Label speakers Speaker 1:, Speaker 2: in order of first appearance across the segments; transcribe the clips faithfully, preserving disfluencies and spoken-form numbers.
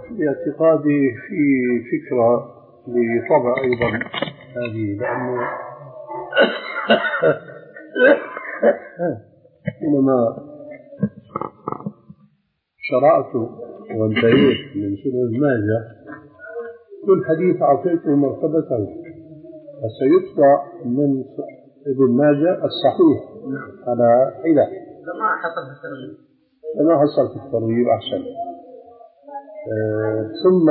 Speaker 1: باعتقادي في فكرة لطبع أيضا هذه، لأنه حينما شرعت وانتهيت من سنن ماجه كل حديث أعطيته مرتبته، فسيطبع من ابن ماجه الصحيح على حدة
Speaker 2: لما حصل في الترغيب
Speaker 1: لما حصل في الترغيب أحسن. آه ثم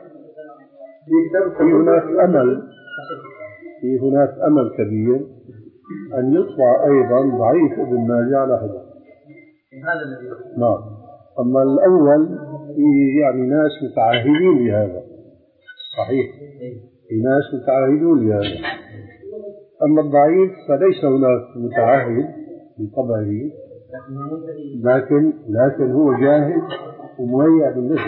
Speaker 1: في هناك أمل في هناك أمل كبير أن يطبع أيضا ضعيف ابن ماجه على حدة.
Speaker 2: هذا الذي
Speaker 1: نعم. أما الأول في يعني ناس متعاهدين بهذا صحيح، في ناس متعاهدون بهذا. أما الضعيف فليس هناك متعاهد بطبعه، لكن لكن هو جاهز ومهيأ بالنسبة.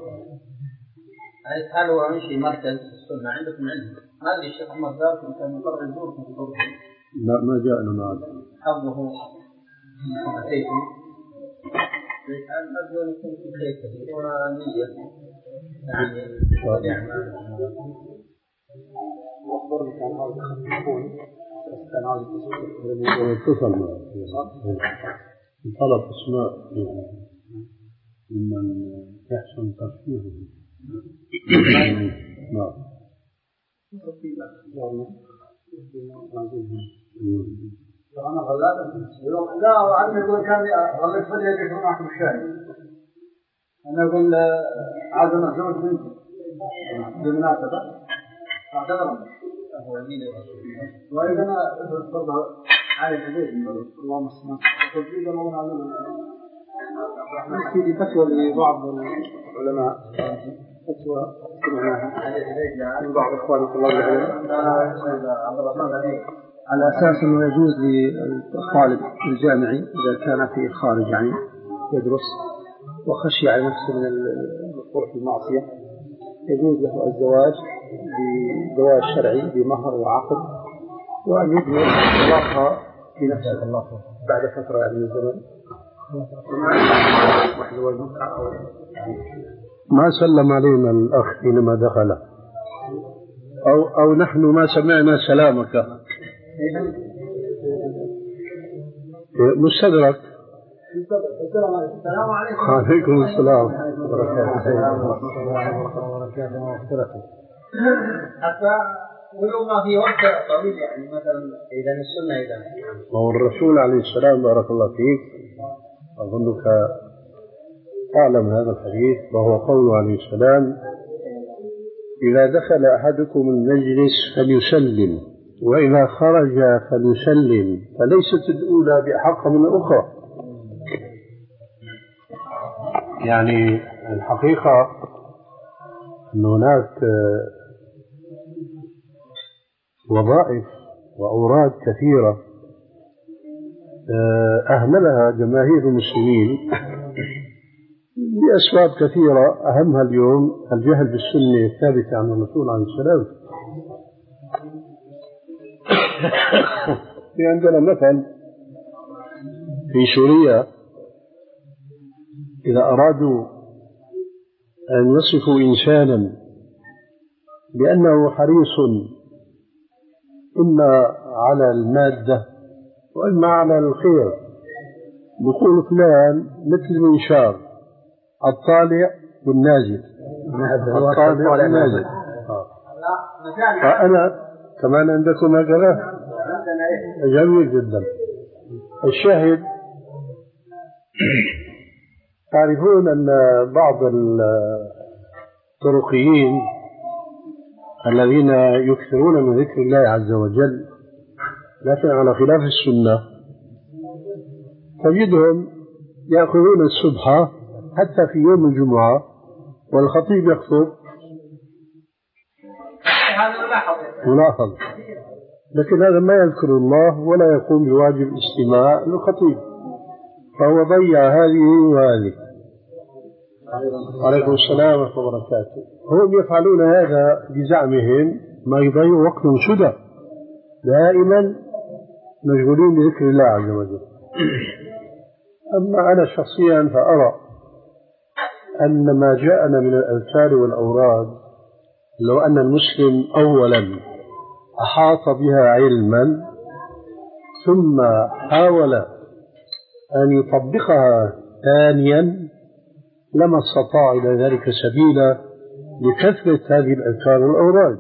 Speaker 2: هل هو أنشئ مركز السنة عندكم علم؟ هذا الشيخ عمر دار كان مقرر يزوركم في دوركم.
Speaker 1: لا ما جاءنا معه.
Speaker 2: حظه أتيتم. أرجو أن يكون في خير كثير ونية يعني وأخبرني كان عاوز يخففون كان عاوز
Speaker 1: اتصل معه طلب أسماء ممن يحسن ترفيهه. نعم.
Speaker 2: أنا غلات لا وعندما يقول كان غلت فلي يجب معكم الشاهد. أنا أقول عاد مهزوم منكم بالمناسبة أعتذر وإذا أنا أتفضل على الحديث اللهم صل وسلم تجيب الله عليه. في فتوى لبعض العلماء فتوى سمعناها من بعض إخوان طلاب العلم على أساس أنه يجوز للطالب الجامعي إذا كان في الخارج يعني يدرس وخشي على نفسه من الوقوع في المعصية يجوز له الزواج بزواج شرعي بمهر وعقد وأن يبني طلاقها بنفسه الله بعد فترة يعني من الزمن.
Speaker 1: ما سلم علينا الأخ حينما دخل أو أو نحن ما سمعنا سلامك. مستدرك.
Speaker 2: السلام عليكم.
Speaker 1: وعليكم السلام
Speaker 2: وبركاته. حتى ولو ما في وقت طويل يعني مثلا إذا السنة إذا
Speaker 1: هو الرسول عليه السلام بارك الله فيك أظنك أعلم هذا الحديث، وهو قوله عليه السلام إذا دخل أحدكم المجلس فليسلم وإذا خرج فليسلم فليست الأولى بأحق من الأخرى. يعني الحقيقة أن هناك وظائف وأوراد كثيرة أهملها جماهير المسلمين بأسباب كثيرة، أهمها اليوم الجهل بالسنة الثابتة عن الرسول عليه السلام. في عندنا مثل في سوريا إذا أرادوا أن يصفوا إنسانا بأنه حريص إما على المادة وإما على الخير يقول فلان مثل المنشار الطالع والنازل الطالع والنازل. فأنا كمان عندكم هكذا جميل جدا. الشاهد تعرفون أن بعض الطرقيين الذين يكثرون من ذكر الله عز وجل لكن على خلاف السنة تجدهم يأخذون السبحة حتى في يوم الجمعة والخطيب يخطب ملاحظ، لكن هذا ما يذكر الله ولا يقوم بواجب الاستماع للخطيب، فهو ضيع هذه وهذه. عليكم السلام ورحمة الله وبركاته. هم يفعلون هذا بزعمهم ما يضيع وقتهم سدى دائما مشغولين بذكر الله عز وجل. أما أنا شخصيا فأرى أن ما جاءنا من الأذكار والأوراد لو أن المسلم أولا أحاط بها علما ثم حاول أن يطبقها ثانيا لما استطاع إلى ذلك سبيلا لكثرة هذه الأذكار والأوراد.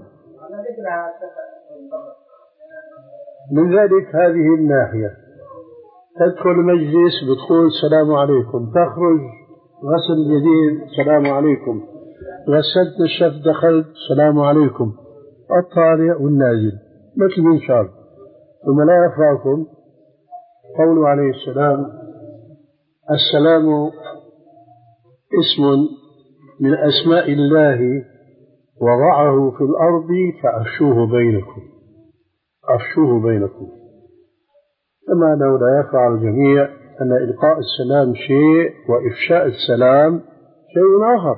Speaker 1: من ذلك هذه الناحية، تدخل المجلس بتقول السلام عليكم، تخرج غسل اليدين السلام عليكم، غسلت الشف دخلت السلام عليكم، الطالع والنازل مثل منشار. ثم لا يخفاكم قوله عليه السلام: السلام اسم من أسماء الله وضعه في الأرض فأفشوه بينكم، أفشوه بينكم. كما أنه لا يخفى على الجميع أن إلقاء السلام شيء وإفشاء السلام شيء آخر.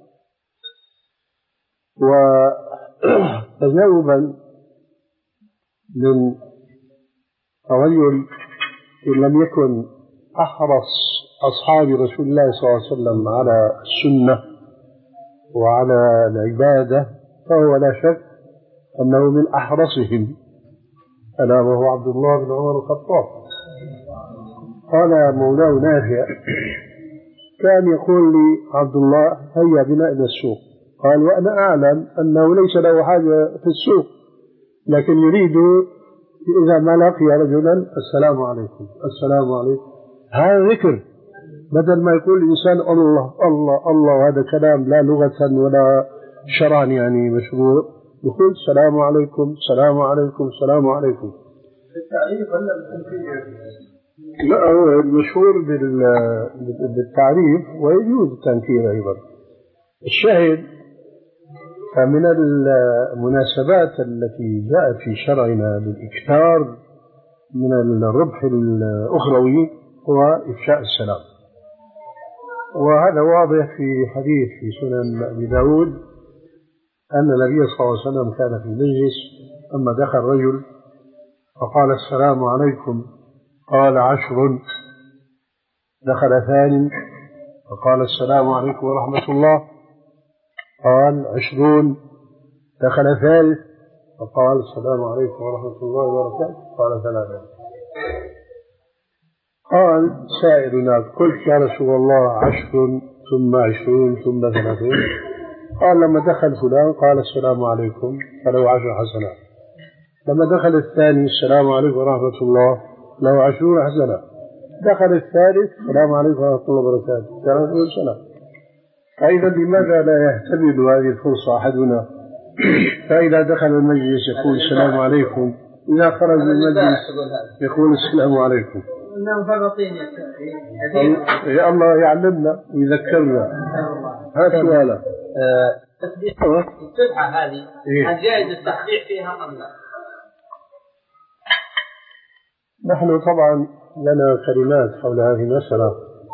Speaker 1: وتجاوبا من رجل إن لم يكن أحرص أصحاب رسول الله صلى الله عليه وسلم على السنة وعلى العبادة فهو لا شك أنه من أحرصهم، ألا وهو عبد الله بن عمر الخطاب. قال مولاه نافع: كان يقول لي عبد الله هيا بنا إلى السوق. قال: وأنا أعلم أنه ليس له حاجة في السوق، لكن يريد إذا ما لقي رجلا السلام عليكم السلام عليكم. هذا ذكر، بدل ما يقول الإنسان الله الله الله، وهذا كلام لا لغة ولا شرعا يعني مشروع. يقول السلام عليكم السلام عليكم السلام عليكم.
Speaker 2: بالتعريف ولا بالتنكير؟
Speaker 1: لا، هو المشهور بالتعريف ويجوز التنكير أيضا. الشاهد فمن المناسبات التي جاءت في شرعنا للإكثار من الربح الأخروي هو إفشاء السلام، وهذا واضح في حديث في سنن أبي داود أن النبي صلى الله عليه وسلم كان في مجلس أما دخل رجل فقال: السلام عليكم، قال: عشر. دخل ثاني فقال: السلام عليكم ورحمة الله، قال: عشرون. دخل ثالث فقال: السلام عليكم ورحمة الله وبركاته، قال: ثلاثة. قال سائلنا: قلت يا رسول الله عشر ثم عشرون ثم ثلاثون. قال: لما دخل فلان قال: السلام عليكم فله عشر حسنات. لما دخل الثاني: السلام عليكم ورحمة الله، له عشرون حسنة. دخل الثالث: السلام عليكم ورحمة الله وبركاته، ثلاثون سنة. فإذا لماذا لا يهتمل هذه الفرصة أحدنا؟ فإذا دخل المجلس يقول السلام عليكم، إذا خرج من المجلس يقول السلام عليكم.
Speaker 2: إنهم فرطين
Speaker 1: يا الله يعلمنا ويذكرنا. هذا سؤاله.
Speaker 2: السبحة هذه هل جائز التصحيح فيها أم لا؟
Speaker 1: نحن طبعا لنا كلمات حول هذه المسألة،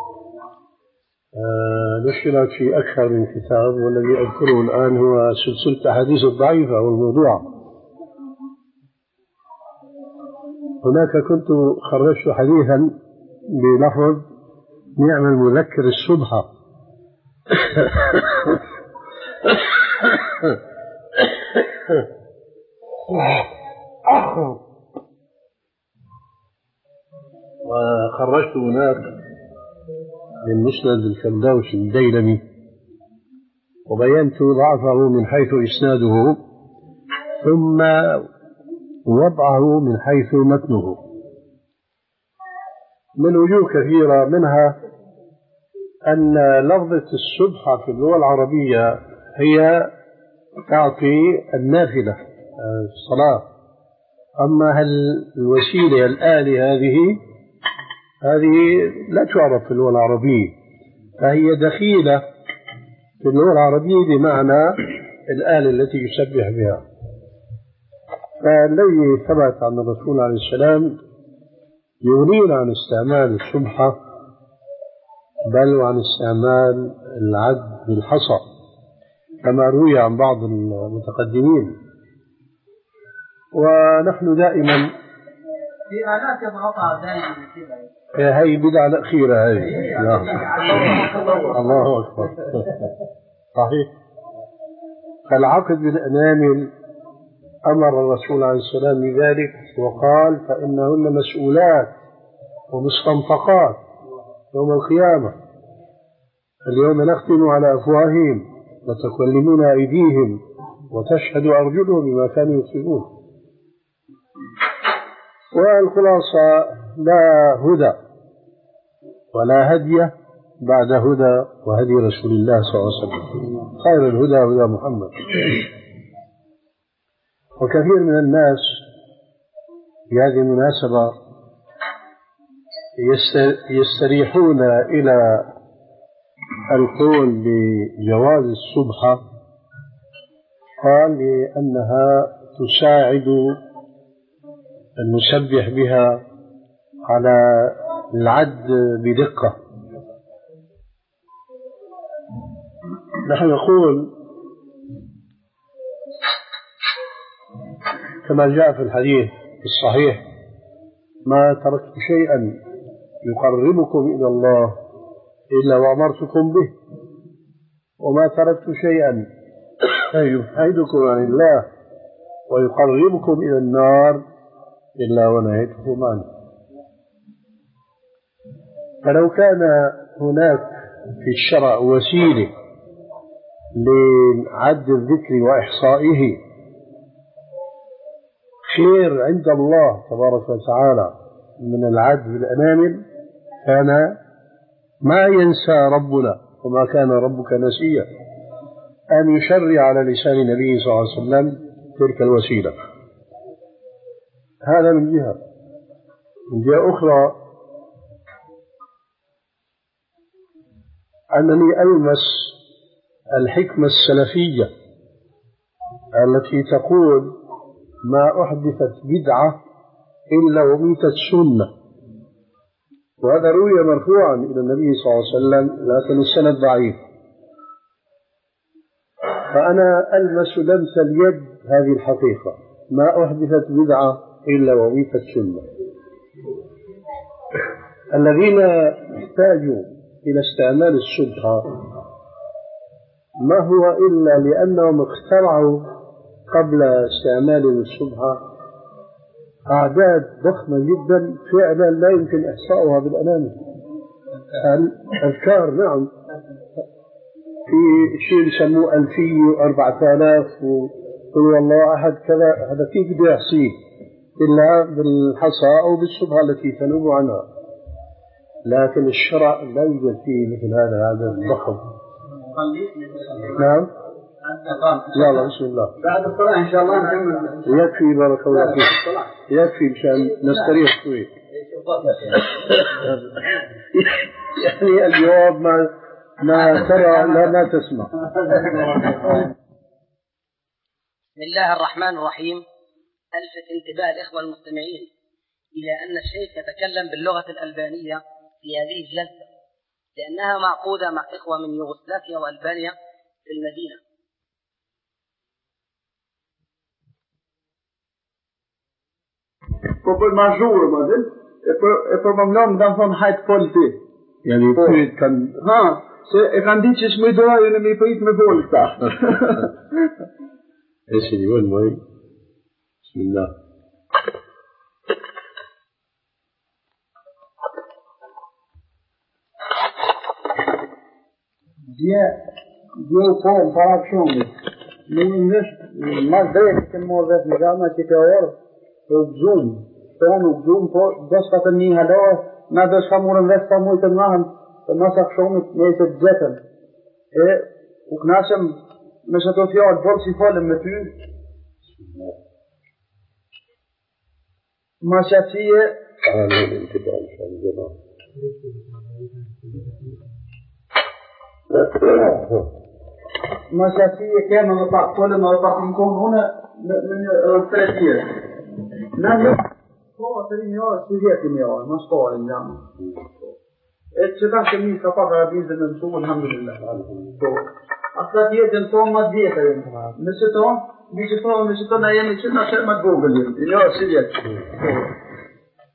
Speaker 1: نشرت في أكثر من كتاب، والذي أذكره الآن هو سلسلة الأحاديث الضعيفة والموضوعة. هناك كنت خرجت حديثا بلفظ نعم المذكر السبحة. وخرجت هناك من مسند الفردوس الديلمي وبينت ضعفه من حيث إسناده ثم وضعه من حيث متنه من وجوه كثيرة، منها أن لفظة السبحة في اللغة العربية هي تعطي النافلة الصلاة، أما هل الوسيلة الآلة هذه هذه لا تعرف في اللغة العربية، فهي دخيلة في اللغة العربية بمعنى الآلة التي يسبح بها. فالذي ثبت عن الرسول عليه السلام يغنينا عن استعمال السبحة بل وعن استعمال العد بالحصى كما روي عن بعض المتقدمين. ونحن دائما
Speaker 2: في آلات يضغطها دائما كذا.
Speaker 1: هي بدعة الأخيرة هذه. الله أكبر. صحيح. فالعقد بالأنامل أمر الرسول عليه السلام بذلك وقال فإنهن مسؤولات ومستنطقات يوم القيامة. اليوم نختم على أفواههم وتكلمنا أيديهم وتشهد أرجلهم بما كانوا يكسبون. والخلاصة لا هدى ولا هدي بعد هدى وهدي رسول الله صلى الله عليه وسلم. خير الهدى هدى محمد. وكثير من الناس في هذه المناسبة يستريحون إلى القول بجواز السبحة، قال لأنها تساعد المسبح بها على العد بدقة. نحن نقول كما جاء في الحديث الصحيح ما تركت شيئا يقربكم إلى الله إلا وأمرتكم به، وما تركت شيئا يبعدكم عن الله ويقربكم إلى النار إلا ونهيتكم عنه. فلو كان هناك في الشرع وسيلة لعد الذكر وإحصائه خير عند الله تبارك وتعالى من العد بالأنامل كان ما ينسى ربنا وما كان ربك نسيا أن يشرع على لسان النبي صلى الله عليه وسلم تلك الوسيلة. هذا من جهة. من جهة أخرى أنني ألمس الحكمة السلفية التي تقول ما أحدثت بدعة إلا وميتت سنة، وهذا روي مرفوعا إلى النبي صلى الله عليه وسلم لكن السند ضعيف. فأنا ألمس لمس اليد هذه الحقيقة، ما أحدثت بدعة إلا وميتت سنة. الذين احتاجوا إلى استعمال السبحة ما هو إلا لأنهم اخترعوا قبل استعمالهم السبحة أعداد ضخمة جدا فعلا لا يمكن إحصاؤها بالأنامل. الأذكار نعم في شيء يسموه ألفية وأربعة آلاف وقل والله أحد كذا، هذا كيف بده يحصيه إلا بالحصى أو بالسبحة التي تنوب عنها. لكن الشرع لا يوجد فيه مثل هذا العدد الضخم. نعم يلا بسم الله
Speaker 2: بعد الصلاة إن شاء الله نكمل.
Speaker 1: يكفي بارك الله فيك، يكفي مشان نستريح شوي. يعني الجواب ما ما ترى لا ما تسمع.
Speaker 3: بسم الله الرحمن الرحيم. ألفت انتباه الإخوة المستمعين إلى أن الشيخ يتكلم باللغة الألبانية في هذه الجلسة لأنها معقودة مع إخوة من يوغوسلافيا وألبانيا في المدينة.
Speaker 2: Po për ma zhurë, ma dhe, e për më mlonë dhe më thonë hajtë folë ti.
Speaker 1: Yani pyet kan...
Speaker 2: Ha, se e kanë ditë që shmë i dojë në me i pëjtë me folë këta.
Speaker 1: E si një vëllë mëj. Bismillah.
Speaker 2: Dje, dje u po, më para këshomit. Në në nështë, mas drejtë që në morë vetë në gama që ka orë, e u gjumë. Tonë u gjumë, po, dhe shka të një halohë, na dhe shka morën vetë sa mujtë të mahën, të masa këshomit me i të gjetën. E u knashem me që të fjallë, borë si falem me ty. Ma qatësie... Ma qatësie kemë më pak falem, më pak në konë une, në një tre tjerë. Në një... Po, të një orë, si vjetë një orë, ma shpare në jamë. E që ta që një ka pak arabizë dhe në mësumë, alhamdulillah. Asa tjetën tonë ma djetë e jenë. Nëse tonë, mi që tonë, nëse tonë a jemi që në shërë ma të vogël jenë. Një orë, si vjetë.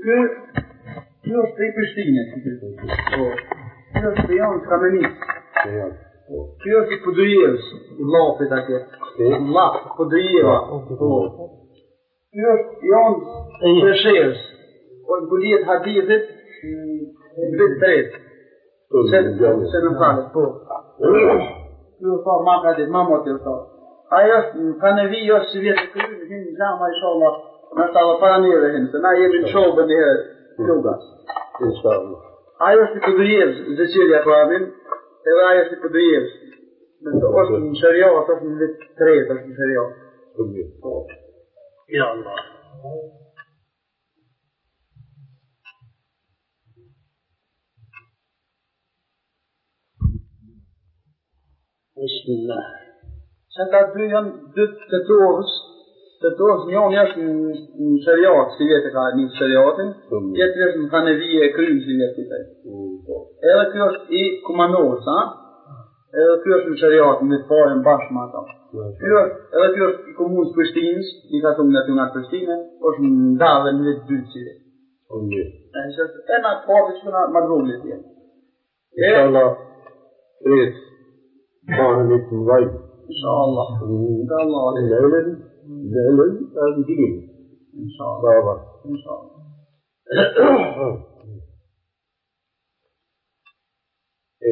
Speaker 2: Ky, ky është i Prishtinës. Po. Ky është i janë Kamenis. Ky është i Podujevës, i Llafit atje. Llaf, Podujeva. Po. Ky është i janë Preshevës. Po në bulijet hadithit, në vit tret. Se se në falet, po. Ky është pa ma ka dit, ma moti është. Ajo është në Kanevi, është si vjetë të krymë, hinë në gjama, inshallah, në është adhe para njëve hinë, se na jemi në shobë një herë, lugas.
Speaker 1: Inshallah.
Speaker 2: Ajo është i Podujevës, zëqirja po amin, edhe ajo është i Podujevës. është në shëriat, është në vit tret, është në shëriat.
Speaker 1: Ja Allah. Bismillah.
Speaker 2: Që ka dy janë dy të torës, të torës njën është në shëriat, si vjetë ka një shëriatin, tjetër është në Kanevije e krymë, si vjetë të të. Edhe kjo është i Kumanovës, ha? Edhe kjo është në shëriat, në të parën bashkë ma ta. Edhe kjo është i komunës Prishtinës, i ka të më në të nga Prishtinë, është në ndave në vetë dy të cilë. E nga të parë që nga madrullit jenë.
Speaker 1: Inshallah, kretë. Bahën e të mëdhaj.
Speaker 2: Inshallah. Inshallah.
Speaker 1: Lëllën, lëllën, e në
Speaker 2: Inshallah. Inshallah.
Speaker 1: E,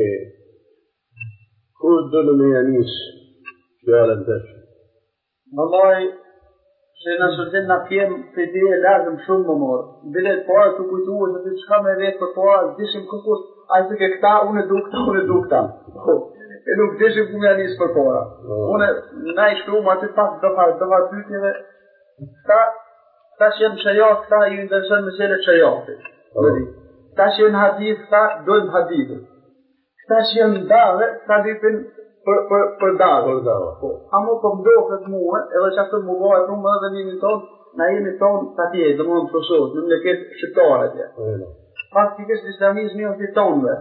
Speaker 1: ku do në me janis fjallën të që?
Speaker 2: Vallaj, që në sëtin në kemë të ide e lazëm shumë më morë. Bilet parë të kujtuë, se të qka me vetë për parë, dishim këkus, a i të ke këta, unë e du këta, unë e du këta. E nuk dishim ku me janis për para. Unë na i shkru, ma të pak dëfar, dëfar pytjeve, këta, këta që jenë qëjat, këta ju ndërshën mësele qëjatit. Këta që jenë hadith, këta dojnë hadithit. Këta që jenë dave, këta dipin për, për, për dave. Amo për mdohet muë, edhe që ashtë më bëhet më edhe njëmi tonë, na jemi tonë të atje, dhe më në të fësot, në më leket shqiptare atje. Faktikisht islamizmi është i tonëve.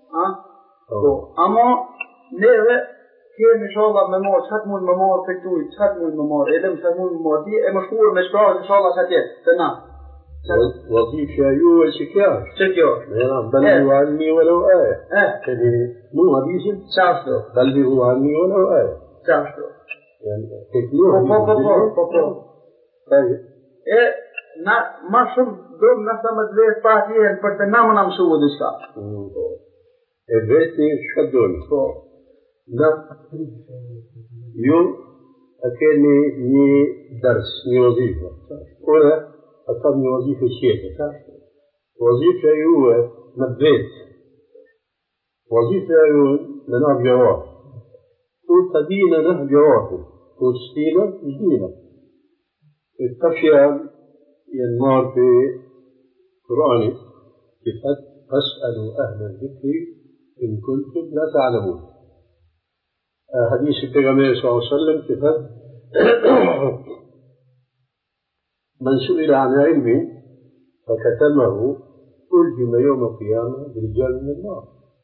Speaker 2: Amo, neve kemi inshallah me marë, qëtë mund me marë të këtuj, qëtë mund me marë, edhem qëtë mund me marë ti, e më shkurë me shkrajt inshallah që atje, të na.
Speaker 1: Vazifja ju e që kja është?
Speaker 2: Që kjo?
Speaker 1: Balbi hu anni u alau aje. Këni mu hadisin?
Speaker 2: Qashtu.
Speaker 1: Balbi hu anni u alau aje.
Speaker 2: Qashtu.
Speaker 1: Këtë një
Speaker 2: Po, po, po, po, po.
Speaker 1: Tajë.
Speaker 2: E, na, ma shumë dhëmë nëse më të vetë pa atjenë, për të na më në mësua dhe shka.
Speaker 1: E vetë një shka dojnë.
Speaker 2: Po.
Speaker 1: Na, ju e keni një dërs, një vazifë. Ure, e kam një vazifë qetë. Vazifë ju e në vetë. Vazifë ju në në gjëratë. Kur të dina në gjëratë, kur stina, shdina. E të fjalë jenë marë për Kurani, që thëtë, أسألوا أهل الذكر إن كنتم لا تعلمون. حديث النبي صلى الله عليه وسلم كتاب من سئل عن علم فكتمه ألجم يوم القيامة برجال من النار.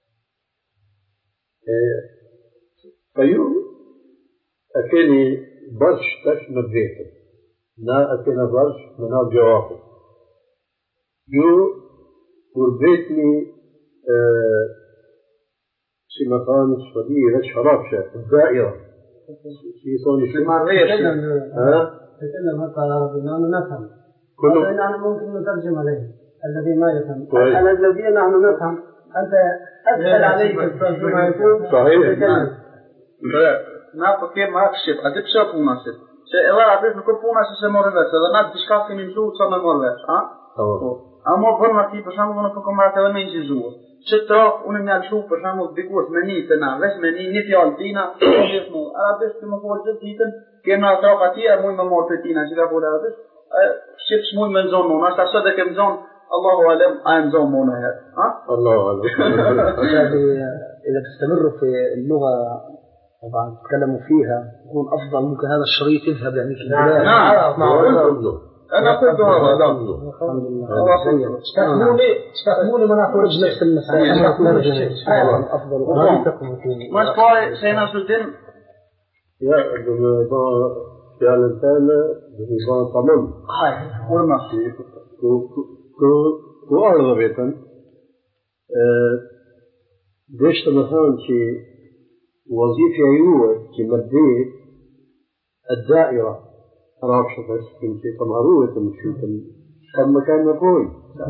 Speaker 1: فيو أكني برش تش مبيته نا أكنا برش من جوابه يو وربيتني في مكان صغير شرابشة الدائرة في صوني
Speaker 2: في مريش
Speaker 1: ها
Speaker 4: تكلم حتى العربي نحن نفهم
Speaker 1: كله
Speaker 4: نحن ممكن نترجم عليه الذي ما يفهم
Speaker 1: طيب.
Speaker 4: على الذي نحن نفهم أنت أسهل عليك الترجمة يكون
Speaker 1: صحيح
Speaker 2: na po kem akshit, a ti pse puna sit? Se edhe atë nuk ka puna se se morë vesh, edhe na diçka kemi mësuar sa më morë vesh, a? Po. A mo bën aty për shembull në komat edhe më injizuar. Që trok unë më alshu për shembull dikush me një të na, vesh me një një fjalë tina, gjithmonë. Arabisht që më fol çdo ditën, kemi ato aty e mund më morë për tina, që ka fol arabisht. Shit smoj më nzon unë, as sa të kem nzon, Allahu alem, a nzon më në herë, ha?
Speaker 1: Allahu alem.
Speaker 4: إذا تستمروا في اللغة طبعا تتكلموا فيها يكون أفضل. ممكن هذا الشريط يذهب يعني في البلاد.
Speaker 2: نعم أنا قلت هذا.
Speaker 4: الحمد لله. استخدموني استخدموني ما نقول نفس المسألة. أفضل.
Speaker 2: ما شكوى سينا سلطان.
Speaker 1: يا بمضان فعلا ثاني بمضان تمام.
Speaker 2: هاي ورنا.
Speaker 1: ku ardhë vetën, deshte më thonë që wazifja juve që më dhejt الدائرة رابشة بس كنت تمهروة مشوفا كم مكان مقول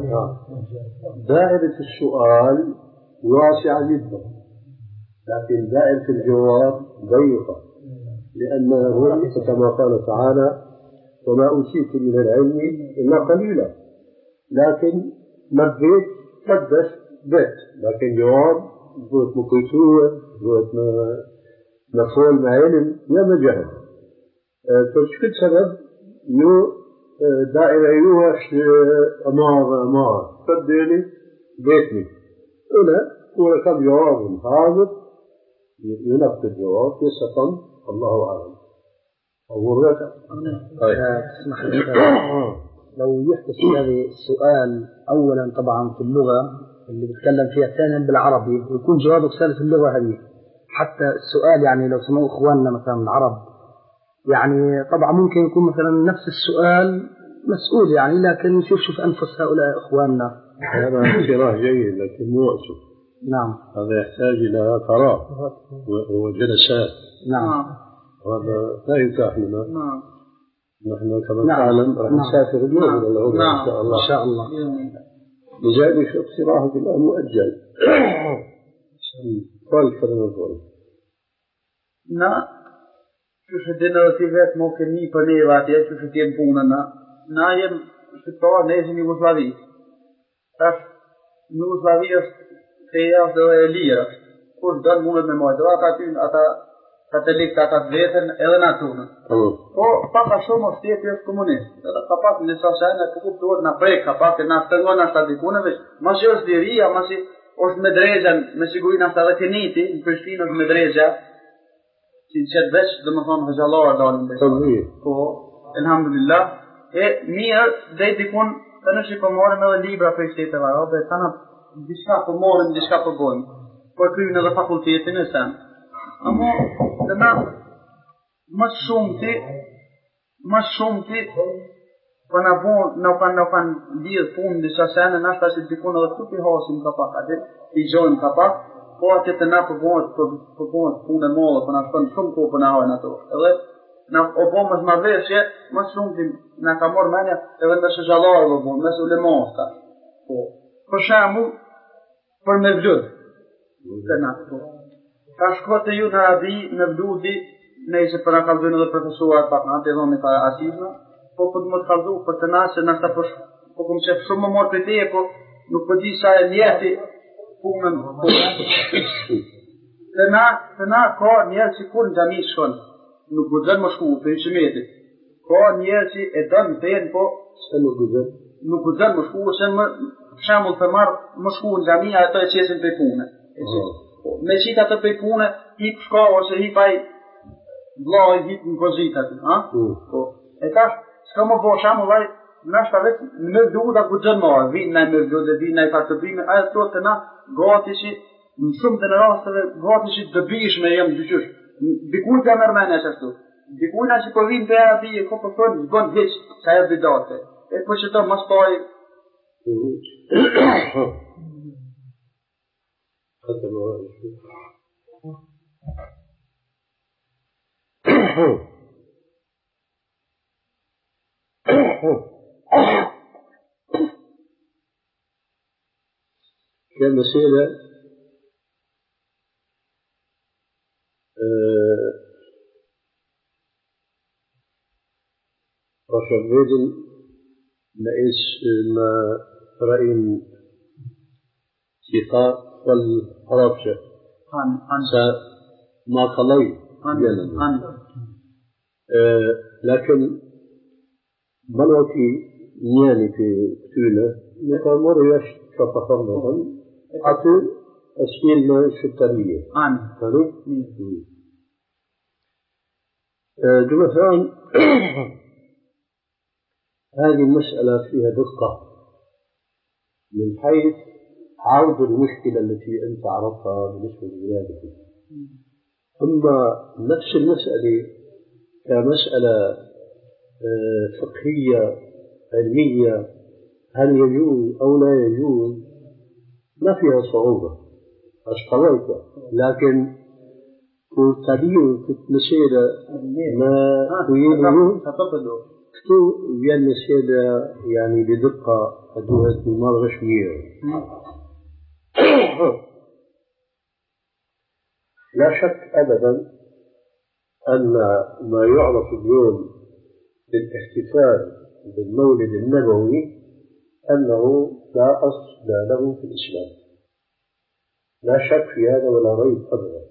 Speaker 1: دائرة السؤال واسعة جدا لكن دائرة الجواب ضيقة لأنه كما قال تعالى وما أوتيت من العلم إلا قليلا لكن مبيت قدس بيت لكن جواب بوت مكتوبة بوت مفعول مع علم يا مجهل فشكل سبب يو دائرة يوش أمار أمار فديني بيتني هنا هو كم جواب حاضر ينفذ الجواب يستطن الله أعلم أول ركع
Speaker 4: تسمح لي لو يحدث هذا السؤال أولا طبعا في اللغة اللي بتكلم فيها ثانيا بالعربي ويكون جوابك سهل في اللغة هذه حتى السؤال يعني لو سمعوا إخواننا مثلا العرب يعني طبعا ممكن يكون مثلا نفس السؤال مسؤول يعني لكن نشوف شوف أنفس هؤلاء إخواننا
Speaker 1: هذا اقتراح جيد لكن مو أسف
Speaker 4: نعم
Speaker 1: هذا يحتاج إلى قرار وجلسات
Speaker 4: نعم
Speaker 1: هذا لا يتاح لنا
Speaker 4: نعم
Speaker 1: نحن كما تعلم راح نسافر اليوم إلى العمرة إن شاء الله
Speaker 4: إن شاء الله
Speaker 1: لذلك اقتراحك الآن مؤجل قال كلمة قول
Speaker 2: نعم që të në të vetë më keni për neve atje, që të jenë punën na. Na jem shqiptarë, ne jesëm Jugoslavi. Tash, Jugoslavi është feja dhe e lirë. Kush dënë mundet me mojtë, ata ty, ata katolikët, ata të vetën, edhe na tunën. Po, paka shumë është tjetë është komunist. Edhe ka pak në disa sene, të kuptuat na prek, ka pak e na stëngon na shtadikune, veç, masi është liria, masi është medrezën, me sigurin ashtë edhe keniti, në Prishtinë është medrezja, si qëtë veç dhe më thonë hëgjallarë dalën dhe po, elhamdulillah e mirë dhe i dikun të në që po morëm edhe libra për i shtetëve arabe të në diska po morëm, diska po bojmë po e kryvin edhe fakultetin e sen amo dhe na më shumë ti më shumë ti po në bon në kanë në kanë lidhë punë në disa sene në ashtë që dikun edhe të të hasim ka pak atë i gjojmë ka pak po atë të na përbohet përbohet punë e modhe, po na shkon shumë kohë për na hajnë ato. Edhe na o bom më marrëveshje, më shumë ti na ka marrë mendja edhe me shëxhallarë do bom, me ulemosta. Po. Për shembull, për me vlut. Të na po. Ka shkote ju në Arabi, në vludi, nëse për na kallzojnë edhe profesorët pak na të dhonë para asizme, po po të më kallzu për të na se na sta po po kom shef shumë më morë për te, po nuk po di sa e njeti punën të na, të na ka njerë që kur në gjami shkon nuk gudën më shku për i shmetit ka njerë që e dënë të jenë po
Speaker 1: se nuk gudën
Speaker 2: nuk gudën më shku se më shemull të marë më shku në gjami a e të e qesin për punë me qita të për punë hip shka ose hip aj vlaj hip në pozitat e tash s'ka më bo shemull aj nashta vetë në më vdu da gudën marë vinë na më vdu dhe vinë na i faktëbrime a e të të na gati që në shumë të në rastëve gati që dëbishme jem dyqysh dikujt e mërmene që ashtu dikujna që po vinë të e ati e ko po thonë zgon heq sa e bidate e po që të mas paj
Speaker 1: كان مسألة رشد بيدن لإيش ما رأين شقاق والحرابشة ما خلوي لكن بلوكي نياني في كتولة نقول مرة يش كفخرنا حتى أشكال الشترية فهمت؟ جمثان هذه المسألة فيها دقة من حيث عرض المشكلة التي أنت عرضتها بالنسبة لولادك أما نفس المسألة كمسألة فقهية علمية هل يجوز أو لا يجوز ما فيها صعوبة أشتريت، لكن كتابين كتمسيرة ما تريده كتو بيان مسيرة يعني بدقة أدوها ممارغة شوية. لا شك أبدا أن ما يعرف اليوم بالاحتفال بالمولد النبوي أنه لا أصل له في الإسلام، لا شك في هذا ولا ريب أبدا.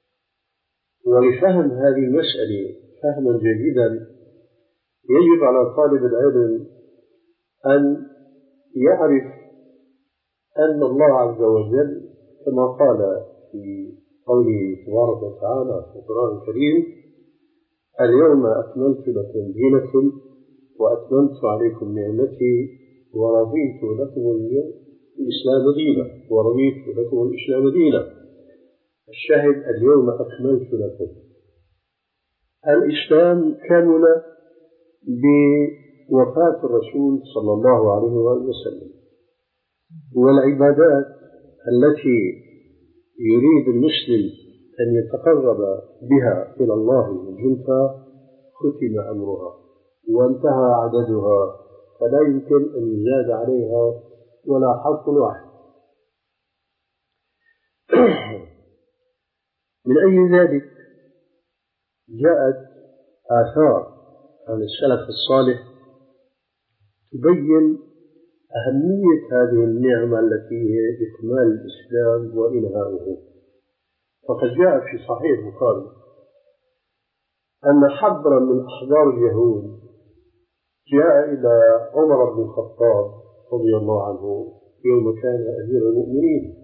Speaker 1: ولفهم هذه المسألة فهما جيدا يجب على طالب العلم أن يعرف أن الله عز وجل كما قال في قوله تبارك وتعالى في القرآن الكريم: اليوم أكملت لكم دينكم وأتممت عليكم نعمتي ورضيت لكم الإسلام دينا ورضيت لكم الإسلام دينا. الشاهد اليوم أكملت لكم. الإسلام كامل بوفاة الرسول صلى الله عليه وآله وسلم، والعبادات التي يريد المسلم أن يتقرب بها إلى الله زلفى ختم أمرها وانتهى عددها، فلا يمكن أن يزاد عليها ولا حرف واحد. من أي ذلك جاءت آثار عن السلف الصالح تبين أهمية هذه النعمة التي هي إكمال الإسلام وإنهاؤه. فقد جاء في صحيح البخاري أن حبرا من أحبار اليهود جاء إلى عمر بن الخطاب رضي الله عنه يوم كان أمير المؤمنين،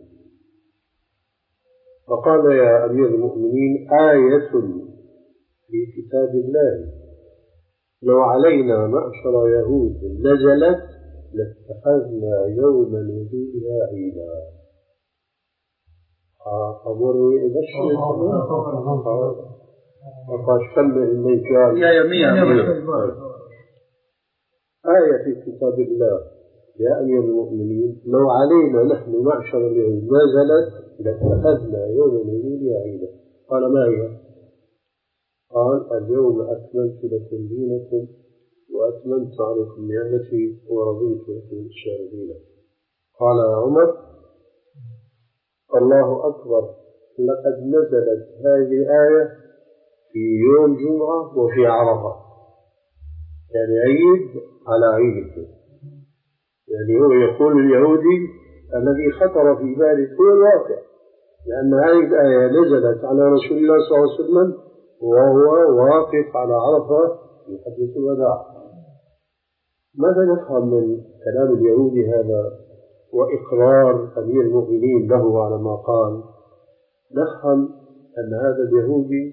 Speaker 1: فقال: يا أمير المؤمنين، آية في كتاب الله لو علينا معشر يهود نزلت لاتخذنا يوم نزولها عيدا. أمرني أبشر وقاش كم إني كان
Speaker 2: يا يمين
Speaker 1: آية في كتاب الله يا أمير المؤمنين لو علينا نحن معشر اليهود نزلت لاتخذنا يوم نزولها عيدا. قال: ما هي؟ قال: اليوم أكملت لكم دينكم وأتممت عليكم نعمتي ورضيت لكم الإسلام دينا. قال يا عمر: الله أكبر، لقد نزلت هذه الآية في يوم جمعة وفي عرفة، يعني عيد على عيد. يعني هو يقول اليهودي الذي خطر في ذلك هو الواقع، لأن هذه الآية نزلت على رسول الله صلى الله عليه وسلم وهو واقف على عرفة في حجة الوداع. ماذا نفهم من كلام اليهودي هذا وإقرار أمير المؤمنين له على ما قال؟ نفهم أن هذا اليهودي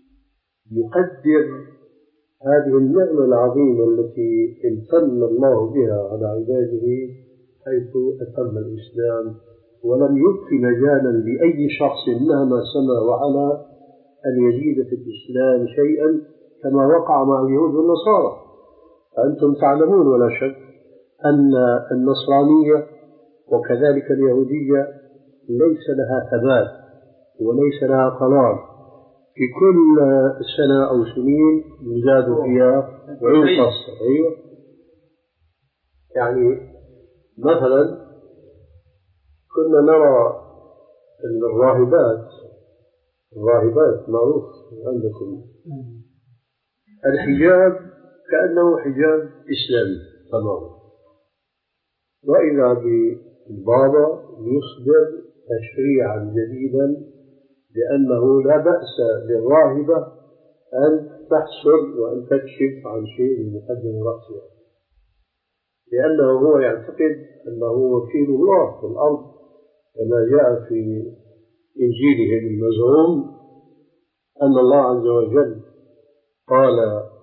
Speaker 1: يقدر هذه النعمة العظيمة التي امتن الله بها على عباده حيث أتم الإسلام ولم يبق مجالا لأي شخص مهما سمى وعلى أن يزيد في الإسلام شيئا كما وقع مع اليهود والنصارى. فأنتم تعلمون ولا شك أن النصرانية وكذلك اليهودية ليس لها ثبات وليس لها قرار، في كل سنة أو سنين يزاد فيها وينقص. أيوة، يعني مثلا كنا نرى أن الراهبات الراهبات معروف عندكم الحجاب كأنه حجاب إسلامي تماما، وإذا بالبابا يصدر تشريعا جديدا لأنه لا بأس للراهبة أن تحصل وأن تكشف عن شيء من مقدم رأسها، لأنه هو يعتقد أنه وكيل الله في الأرض كما جاء في إنجيله المزعوم أن الله عز وجل قال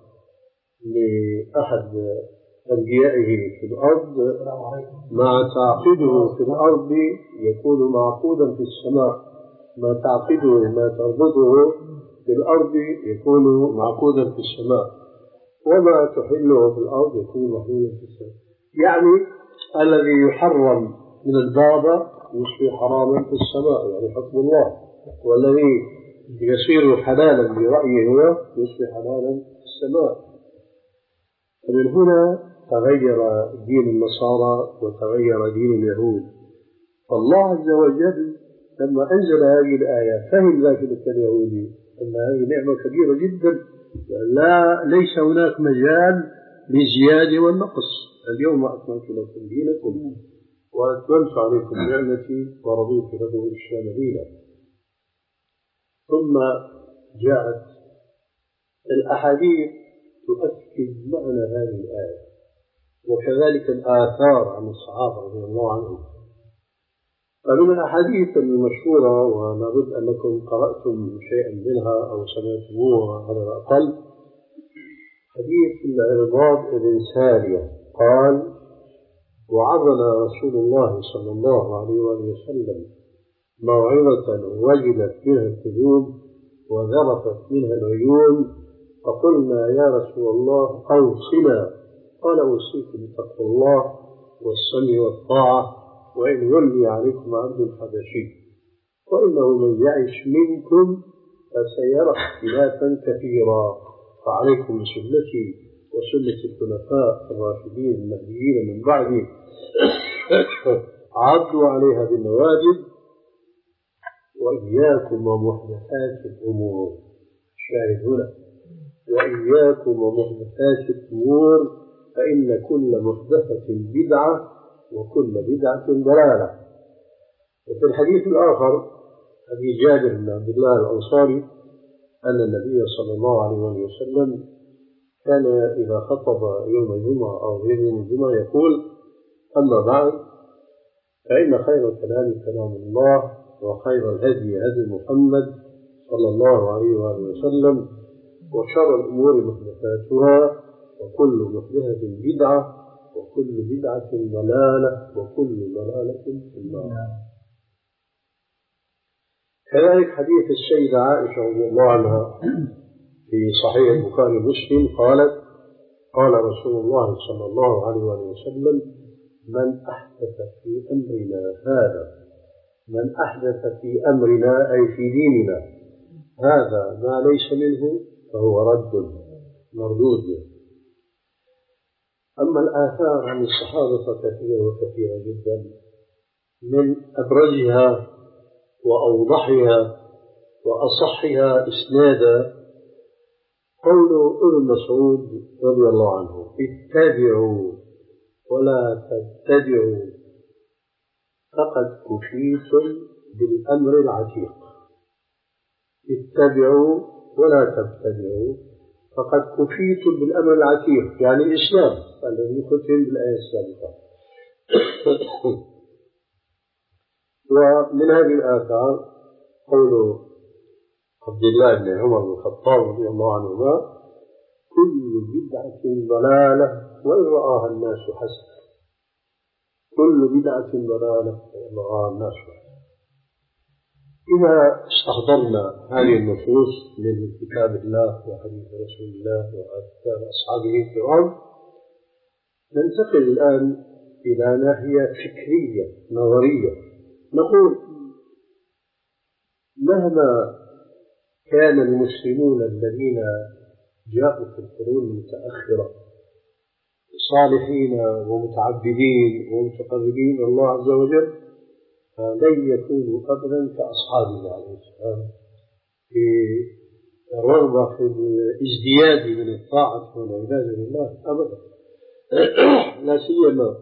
Speaker 1: لأحد أنبيائه في الأرض: ما تعقده في الأرض يكون معقودا في السماء، ما تعقده ما تربطه في الأرض يكون معقودا في السماء، وما تحله في الأرض يكون محلولا في السماء. يعني الذي يحرم من البابة يصبح حراما في السماء، يعني حكم الله، والذي يصير حلالا برأيه هو يصبح حلالا في السماء. فمن هنا تغير دين النصارى وتغير دين اليهود. فالله عز وجل لما أنزل هذه الآية فهم ذلك اليهودي أن هذه نعمة كبيرة جدا، لا ليس هناك مجال للزيادة والنقص. اليوم أكملت لكم دينكم وأتممت عليكم نعمتي ورضيت لكم الإسلام دينا. ثم جاءت الأحاديث تؤكد معنى هذه الآية، وكذلك الآثار عن الصحابة رضي الله عنهم. فمن الأحاديث المشهورة، ولا بد أنكم قرأتم شيئا منها أو سمعتموها على الأقل، حديث العرباض بن سارية قال: وعظنا رسول الله صلى الله عليه وسلم موعظة وجلت منها القلوب وذرفت منها العيون، فقلنا يا رسول الله أوصنا. قال: أوصيكم بتقوى الله والسمع والطاعة، وإن ولي عليكم عبد حبشي، وإنه من يعش منكم فسيرى اختلافا كثيرا، فعليكم بسنتي وسنة الخلفاء الراشدين المهديين من بعدي عضوا عليها بالنواجذ، وإياكم ومحدثات الأمور. الشاهد هنا: وإياكم ومحدثات الأمور، فإن كل محدثة بدعة وكل بدعة ضلالة. وفي الحديث الآخر حديث جابر بن عبد الله الأنصاري أن النبي صلى الله عليه وسلم كان إذا خطب يوم الجمعة أو غير يوم الجمعة يقول: أما بعد، فإن خير الكلام كلام الله، وخير الهدي هدي محمد صلى الله عليه وسلم، وشر الأمور محدثاتها، وكل محدثة بدعة، وكل بدعة ضلالة، وكل ضلالة في النار. كذلك حديث السيدة عائشة رضي الله عنها في صحيح البخاري ومسلم قالت: قال رسول الله صلى الله عليه وسلم: من أحدث في أمرنا هذا من أحدث في أمرنا أي في ديننا هذا ما ليس منه فهو رد مردود. أما الآثار عن الصحابة فكثيرة وكثيرة جدا، من أبرزها وأوضحها وأصحها إسنادا قول ابن مسعود رضي الله عنه: اتبعوا ولا تبتدعوا فقد كفيتم بالأمر العتيق. اتبعوا ولا تبتدعوا فقد كفيتم بالأمر العتيق، يعني الإسلام الذي ختم بالآية السابقة. ومن هذه الآثار قول عبد الله بن عمر بن الخطاب رضي الله عنهما: كل بدعة ضلالة وإن رآها الناس حسنة. كل بدعة ضلالة وإن رآها الناس حسنة. إذا استحضرنا هذه النصوص من كتاب الله وحديث رسول الله وآثار أصحابه الكرام، ننتقل الآن إلى ناحية فكرية نظرية. نقول: مهما كان المسلمون الذين جاءوا في القرون المتأخرة صالحين ومتعبدين ومتقربين إلى الله عز وجل، لن يكونوا أبدا كأصحاب الله عليه السلام في الرغبة في الازدياد من الطاعة والعبادة لله أبدا، لا سيما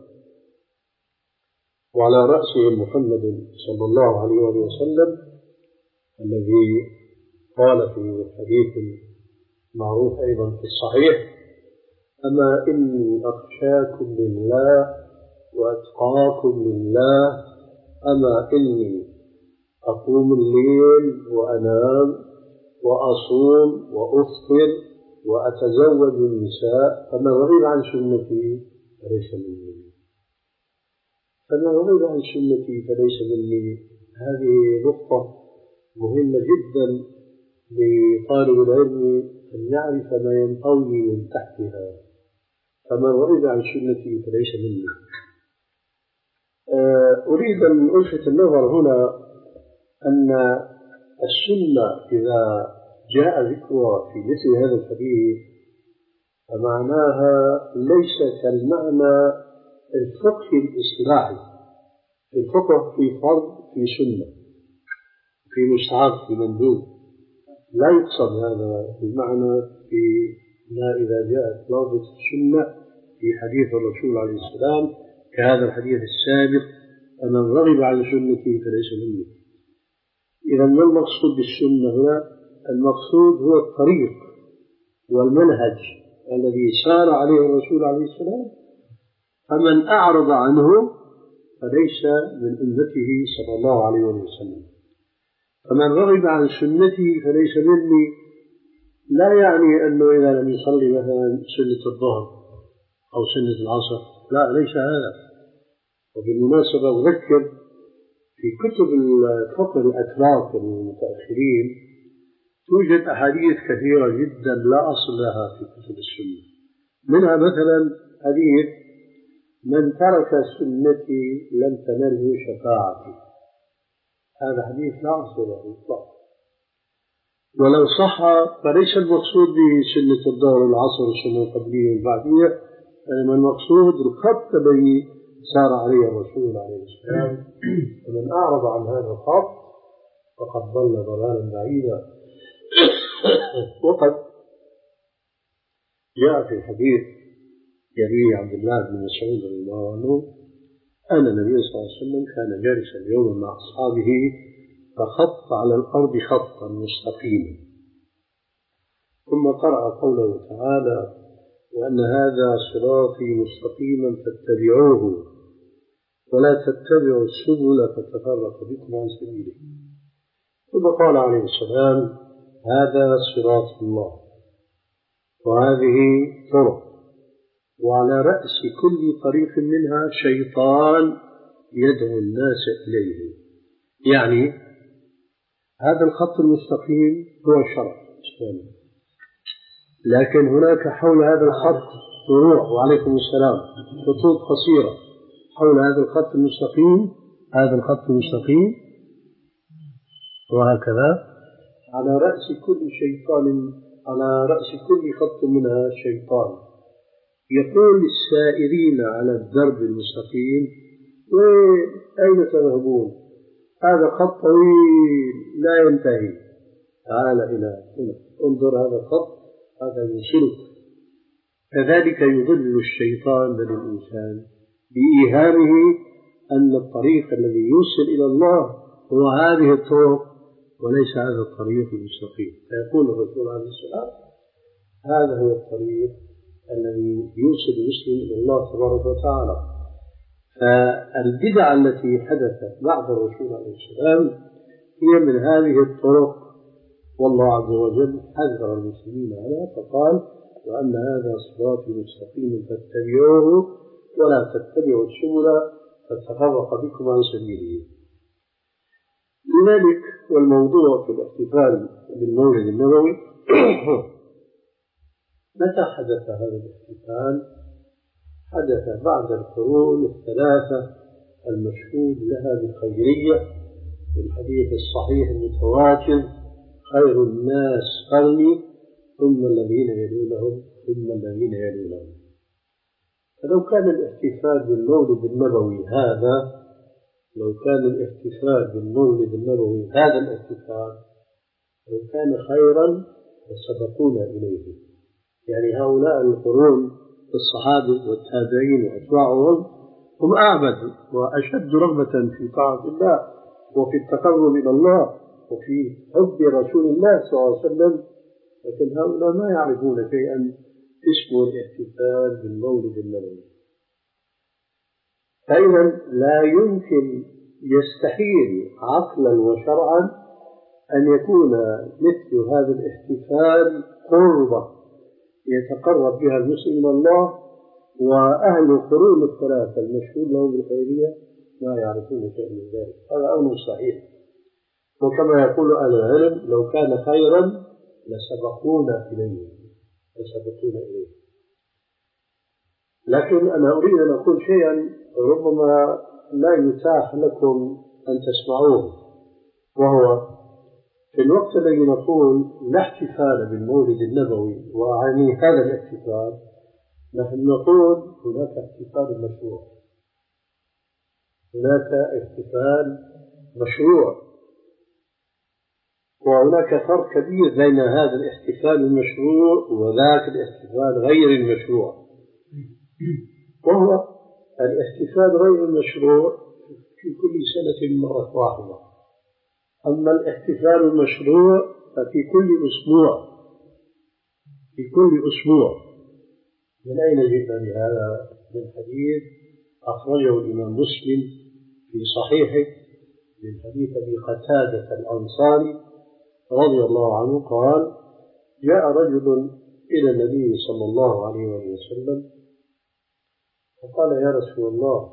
Speaker 1: وعلى رأسهم محمد صلى الله عليه وسلم الذي قال في الحديث معروف أيضا في الصحيح: أما إني أخشاكم لله وأتقاكم لله، أما إني أقوم الليل وأنام وأصوم وأفطر وأتزوج النساء، فمن رغب عن سنتي فليس مني. فمن رغب عن سنتي فليس مني. هذه نقطة مهمة جدا لطالب العلم أن يعرف ما ينطوي من تحتها. فمن رغب عن سنتي فليس مني. أريد أن ألفت النظر هنا أن السنة إذا جاء ذكرها في مثل هذا الحديث فمعناها ليس كالمعنى الفقهي الاصطلاحي. الفقه في فرض في سنة في مستحب في مندوب، لا يقصد هذا المعنى في ما إذا جاءت لفظة السنة في حديث الرسول عليه السلام كهذا الحديث السابق: فمن رغب عن سنتي فليس مني. إذا ما المقصود بالسنة هنا؟ المقصود هو الطريق والمنهج الذي سار عليه الرسول عليه السلام، فمن أعرض عنه فليس من أمته صلى الله عليه وسلم. فمن رغب عن سنتي فليس مني لا يعني أنه إذا لم يصلي مثلا سنة الظهر أو سنة العصر، لا، ليس هذا. وبالمناسبة أذكر في كتب الفقه الأتراك المتأخرين توجد أحاديث كثيرة جدا لا أصل لها في كتب السنة. منها مثلا حديث: من ترك سنتي لم تنله شفاعتي. هذا حديث لا أصل له إطلاقا، ولو صح فليس المقصود به سنة الظهر والعصر والسنة القبلية والبعدية، إنما المقصود الخط الذي سار عليه الرسول عليه السلام. ومن أعرض عن هذا الخط فقد ضل ضلالا بعيدا. وقد جاء في الحديث يرويه عبد الله بن مسعود رضي الله عنه أن النبي صلى الله عليه وسلم كان جالسا يوما مع أصحابه فخط على الأرض خطا مستقيما، ثم قرأ قوله تعالى: وأن هذا صراطي مستقيما فاتبعوه ولا تتبعوا السبل فتفرق بكم عن سبيله. ثم قال عليه السلام: هذا صراط الله وهذه طرق، وعلى رأس كل طريق منها شيطان يدعو الناس إليه. يعني هذا الخط المستقيم هو الشرع الإسلامي، لكن هناك حول هذا الخط فروع، وعليكم السلام، خطوط قصيرة حول هذا الخط المستقيم. هذا الخط المستقيم وهكذا على رأس كل شيطان، على رأس كل خط منها شيطان يقول للسائرين على الدرب المستقيم: وأين تذهبون؟ هذا خط طويل لا ينتهي، تعال إلى هنا، انظر هذا الخط، هذا يوصلك. كذلك يضل الشيطان بني الإنسان بإيهامه أن الطريق الذي يوصل إلى الله هو هذه الطرق وليس هذا الطريق المستقيم. فيقول الرسول عليه السلام: هذا هو الطريق الذي يوصل المسلم إلى الله تبارك وتعالى. فالبدع التي حدثت بعد الرسول عليه السلام هي من هذه الطرق، والله عز وجل حذر المسلمين عنها فقال: وأن هذا صراطي مستقيما فاتبعوه ولا تتبعوا السبل فتفرق بكم عن سبيله. لذلك والموضوع في الاحتفال بالمولد النبوي متى حدث هذا الاحتفال؟ حدث بعد القرون الثلاثة المشهود لها بالخيرية في الحديث الصحيح المتواتر: خير الناس قرني ثم الذين يلونهم ثم الذين يلونهم. فلو كان الاحتفال بالمولد النبوي هذا لو كان الاحتفال بالمولد النبوي هذا الاحتفال لو كان خيرا لسبقونا إليه. يعني هؤلاء القرون الصحابة والتابعين وأتباعهم هم أعبد وأشد رغبة في طاعة الله وفي التقرب إلى الله وفي حب رسول الله صلى الله عليه وسلم، لكن هؤلاء ما يعرفون شيئا اسمه الاحتفال بالمولد النبوي. فإذا لا يمكن، يستحيل عقلا وشرعا أن يكون مثل هذا الاحتفال قربة يتقرب بها المسلم إلى الله، وأهل القرون الثلاثة المشهود لهم بالخيرية لا يعرفون شيئا من ذلك. هذا أمر صحيح. وكما يقول أهل العلم: لو كان خيرا لسبقونا إليه لسبقونا إليه. لكن أنا أريد أن أقول شيئا ربما ما يتاح لكم أن تسمعوه، وهو في الوقت الذي نقول لا احتفال بالمولد النبوي وأعني هذا الاحتفال، نحن نقول هناك احتفال مشروع، هناك احتفال مشروع، وهناك فرق كبير بين هذا الاحتفال المشروع وذاك الاحتفال غير المشروع. وهو الاحتفال غير المشروع في كل سنة مرة واحدة، أما الاحتفال المشروع ففي كل أسبوع، في كل أسبوع. من أين جئنا بهذا؟ من حديث أخرجه الإمام مسلم في صحيحه من حديث أبي قتادة الأنصاري رضي الله عنه قال: جاء رجل إلى النبي صلى الله عليه وسلم فقال: يا رسول الله،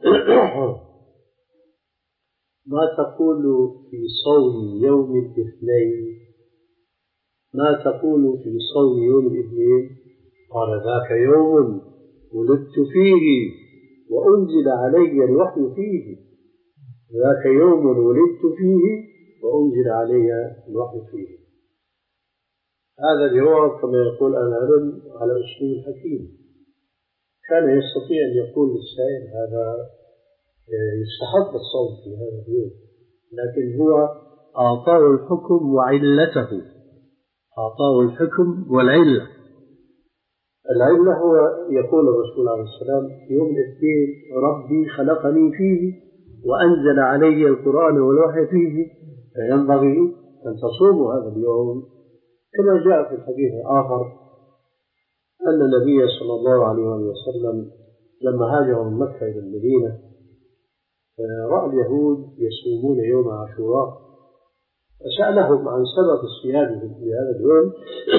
Speaker 1: ما تقول في صوم يوم الاثنين؟ ما تقول في صوم يوم الاثنين؟ قال: ذاك يوم ولدت فيه وأنزل علي الوحي فيه. ذاك يوم ولدت فيه وأنزل علي الوحي فيه. هذا الجواب كما يقول العلم على أسلوب حكيم. كان يستطيع أن يقول للسائل هذا يستحق الصوم في هذا اليوم، لكن هو أعطاه الحكم وعلته، أعطاه الحكم والعلة. العلة هو يقول الرسول عليه السلام: يوم الاثنين ربي خلقني فيه وأنزل علي القرآن والوحي فيه، فينبغي أن تصوموا هذا اليوم. كما جاء في الحديث الآخر أن النبي صلى الله عليه وسلم لما هاجر من مكة إلى المدينة رأى اليهود يصومون يوم عاشوراء، فسألهم عن سبب صيامهم في هذا اليوم.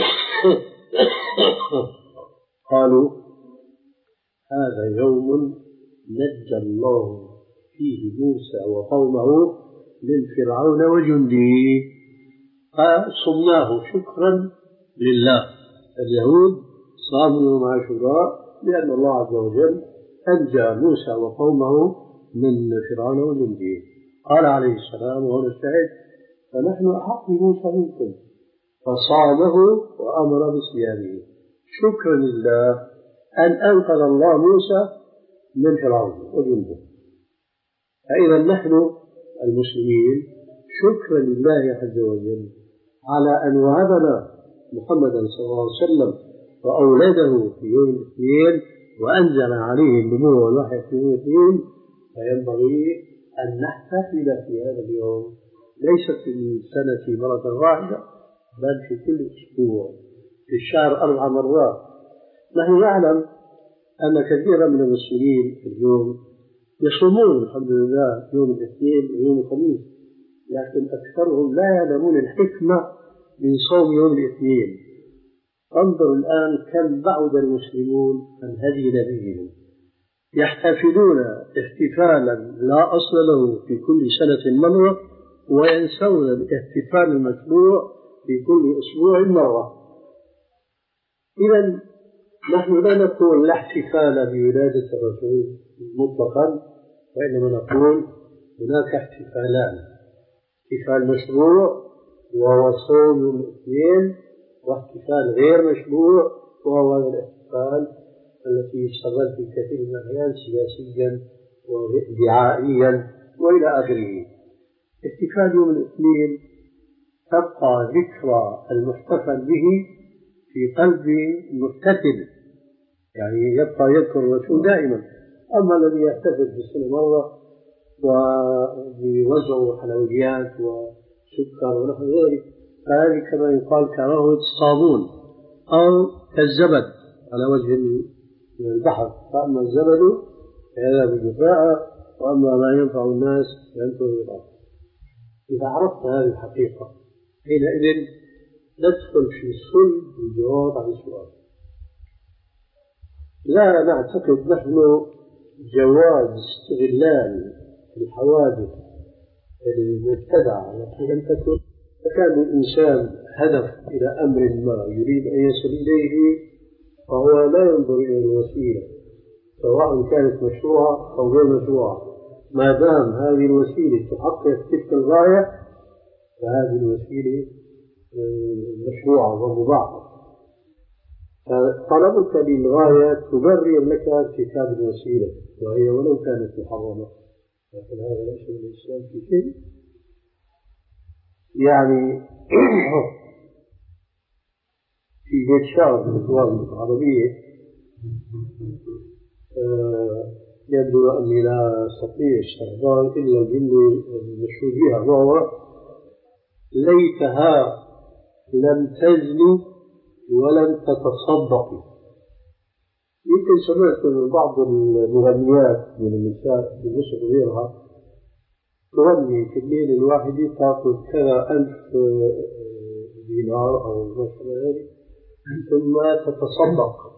Speaker 1: قالوا: هذا يوم نجى الله فيه موسى وقومه من فرعون وجنده، فصمناه شكرا لله. اليهود صاموا يوم عاشوراء لأن الله عز وجل أنجى موسى وقومه من فرعون وجنده. قال عليه السلام وهو الشاهد: فنحن أحق بموسى منكم، فصامه وأمر بصيامه شكرا لله أن أنقذ الله موسى من فرعون وجنده. فإذا نحن المسلمين شكرا لله عز وجل على أن وهبنا محمدا صلى الله عليه وسلم وأولاده في يوم الاثنين وأنزل عليه النبوة والوحي في يوم الاثنين، فينبغي أن نحتفل في هذا اليوم ليس في السنة مرة واحدة بل في كل أسبوع، في الشهر أربع مرات. نحن نعلم أن كثيرا من المسلمين اليوم يصومون الحمد لله يوم الاثنين ويوم الخميس، لكن أكثرهم لا يعلمون الحكمة من صوم يوم الاثنين. انظر الآن كم بعد المسلمون عن هدي نبيهم، يحتفلون احتفالا لا أصل له في كل سنة مرة، وينسون الاحتفال المشروع في كل أسبوع مرة. إذا نحن لا نقول لا احتفال بولادة الرسول مطلقا، وإنما نقول هناك احتفالان: احتفال مشروع وهو صوم يوم الاثنين، واحتفال غير مشروع وهو هذا الاحتفال التي يستغل في كثير من الأحيان سياسيا ودعائيا وإلى آخره. احتفال يوم الاثنين تبقى ذكرى المحتفل به في قلب المحتفل، يعني يبقى يذكر الرسول دائما. أما الذي يحتفل في السنة مرة ويوزع حلويات وسكر ونحو ذلك، فهذه كما يقال كراهة الصابون أو كالزبد على وجه البحر، فأما الزبد فهذا بالجفاء، وأما ما ينفع الناس فينفع الأرض. إذا عرفت هذه الحقيقة حينئذ ندخل في صلب الجواب عن السؤال. لا نعتقد نحن جواز استغلال الحوادث المبتدعة التي لم تكن. فكان الإنسان هدف إلى أمر ما يريد أن يصل إليه، فهو لا ينظر إلى الوسيلة سواء كانت مشروعة أو غير مشروعة، ما دام هذه الوسيلة تحقق تلك الغاية فهذه الوسيلة مشروعة ومضاعفة. طلبك للغاية تبرر لك ارتكاب الوسيلة وهي ولو كانت محرمة، لكن هذا ليس من الإسلام في شيء. يعني في بيت شعر من الدول العربية يبدو أني لا أستطيع استحضار إلا الجملة المشهور بها، وهو ليتها لم تزني ولم تتصدقي. يمكن سمعت من بعض المغنيات من النساء في مصر وغيرها تغني في الليل الواحد تأخذ كذا ألف دينار أو مثلا ثم تتصدق.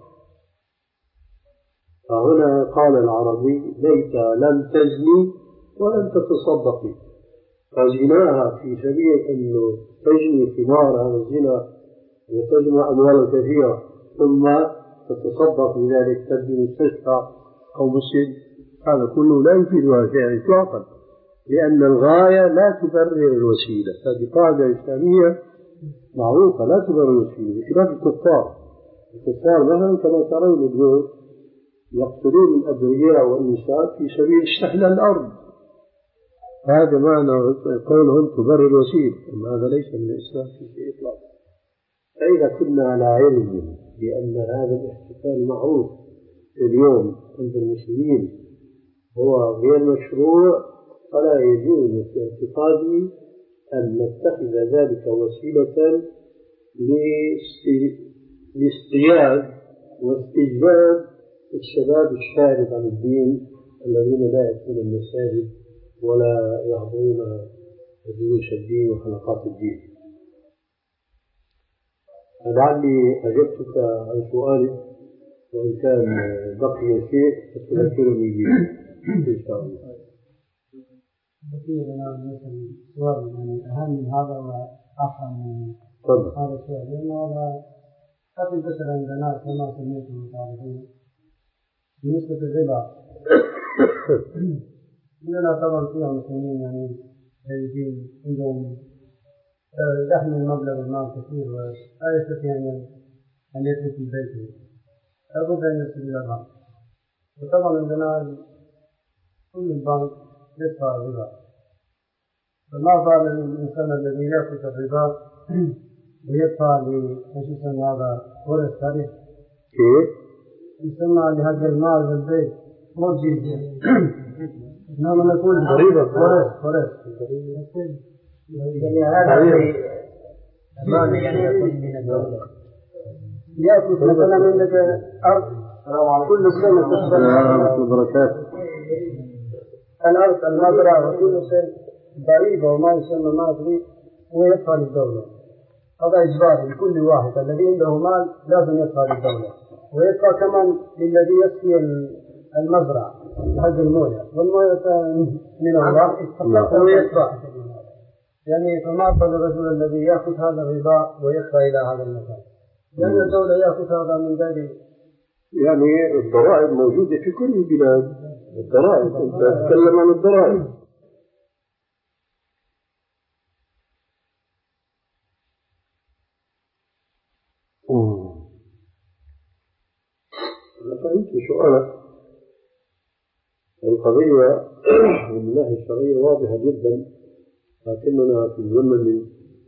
Speaker 1: فهنا قال العربي ليت لم تزني ولم تتصدقي، فزناها في سبيل أنه تجني ثمار هذا الزنا وتجمع أموالا كثيرة ثم تتصدق بذلك، تبني مستشفى أو مسجد، هذا كله لا يفيدها شيئا إطلاقا، لأن الغاية لا تبرر الوسيلة. هذه قاعدة إسلامية معروفة، لا تبرر الوسيلة، بخلاف الكفار. الكفار مثلا كما ترون اليوم يقتلون الأبرياء والنساء في سبيل استحلال الأرض، هذا معنى قولهم تبرر الوسيلة، هذا ليس من الإسلام في شيء إطلاقا. فإذا كنا على علم بأن هذا الاحتفال معروف اليوم عند المسلمين هو غير مشروع، فلا يجوز في اعتقادي أن نتخذ ذلك وسيلة لاصطياد واستجلاب الشباب الشارد عن الدين الذين لا يأتون المساجد ولا يحضرون دروس الدين وحلقات الدين. لعلي أجبتك عن سؤالك، وإن كان بقي شيء فتذكرني به إن شاء الله.
Speaker 5: بقي لنا مثل سؤال يعني أهم من هذا وأفهم من هذا السؤال، لأنه هذا قد ينتشر عندنا كما سمعتم المتعرفين بالنسبة للربا. عندنا طبعا فيها مسلمين يعني جيدين عندهم يحمل مبلغ المال كثير ولا يستطيع أن يترك البيت، لابد أن يرسل إلى البنك. وطبعا عندنا كل البنك يدفع الربا، فما بال الإنسان الذي يأخذ الربا ويدفع لخصوصا هذا ورث تاريخ يسمى لهذا المال بالبيت مرجي. إنما نقول ورث ورث يعني هذا أمان يعني يأخذ من الدولة، يأخذ مثلا عندك أرض كل سنة تشتري الأرض المزرعة وكل شيء ضريبة وما يسمى ما أدري ويدفع للدولة. هذا إجباري لكل واحد الذي عنده مال لازم يدفع للدولة، ويدفع كمان للذي يسقي المزرعة حق الموية والموية من الله ويدفع. يعني فما بال الرجل الذي يأخذ هذا الربا ويدفع إلى هذا المكان، لأن الدولة يأخذ هذا من ذلك.
Speaker 1: يعني الضرائب موجودة في كل البلاد، الضرائب أنت تتكلم عن الضرائب. أنا فهمت سؤالك. القضية من الناحية الشرعية واضحة جدا، لكننا في زمن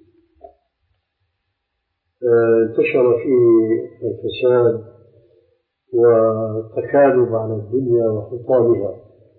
Speaker 1: انتشر فيه الفساد والتكالب على الدنيا وحطامها،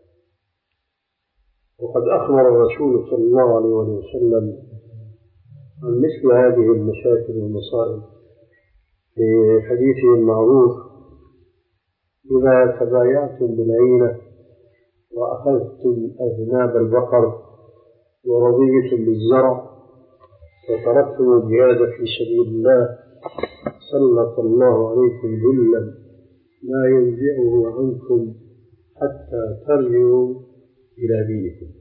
Speaker 1: وقد أخبر الرسول صلى الله عليه وسلم عن مثل هذه المشاكل والمصائب في حديثه المعروف: إذا تبايعتم بالعينة وأخذتم أذناب البقر ورضيتم بالزرع وتركتم الجهاد في سبيل الله سلط الله عليكم ذلا لا ينزعه عنكم حتى ترجعوا إلى دينكم.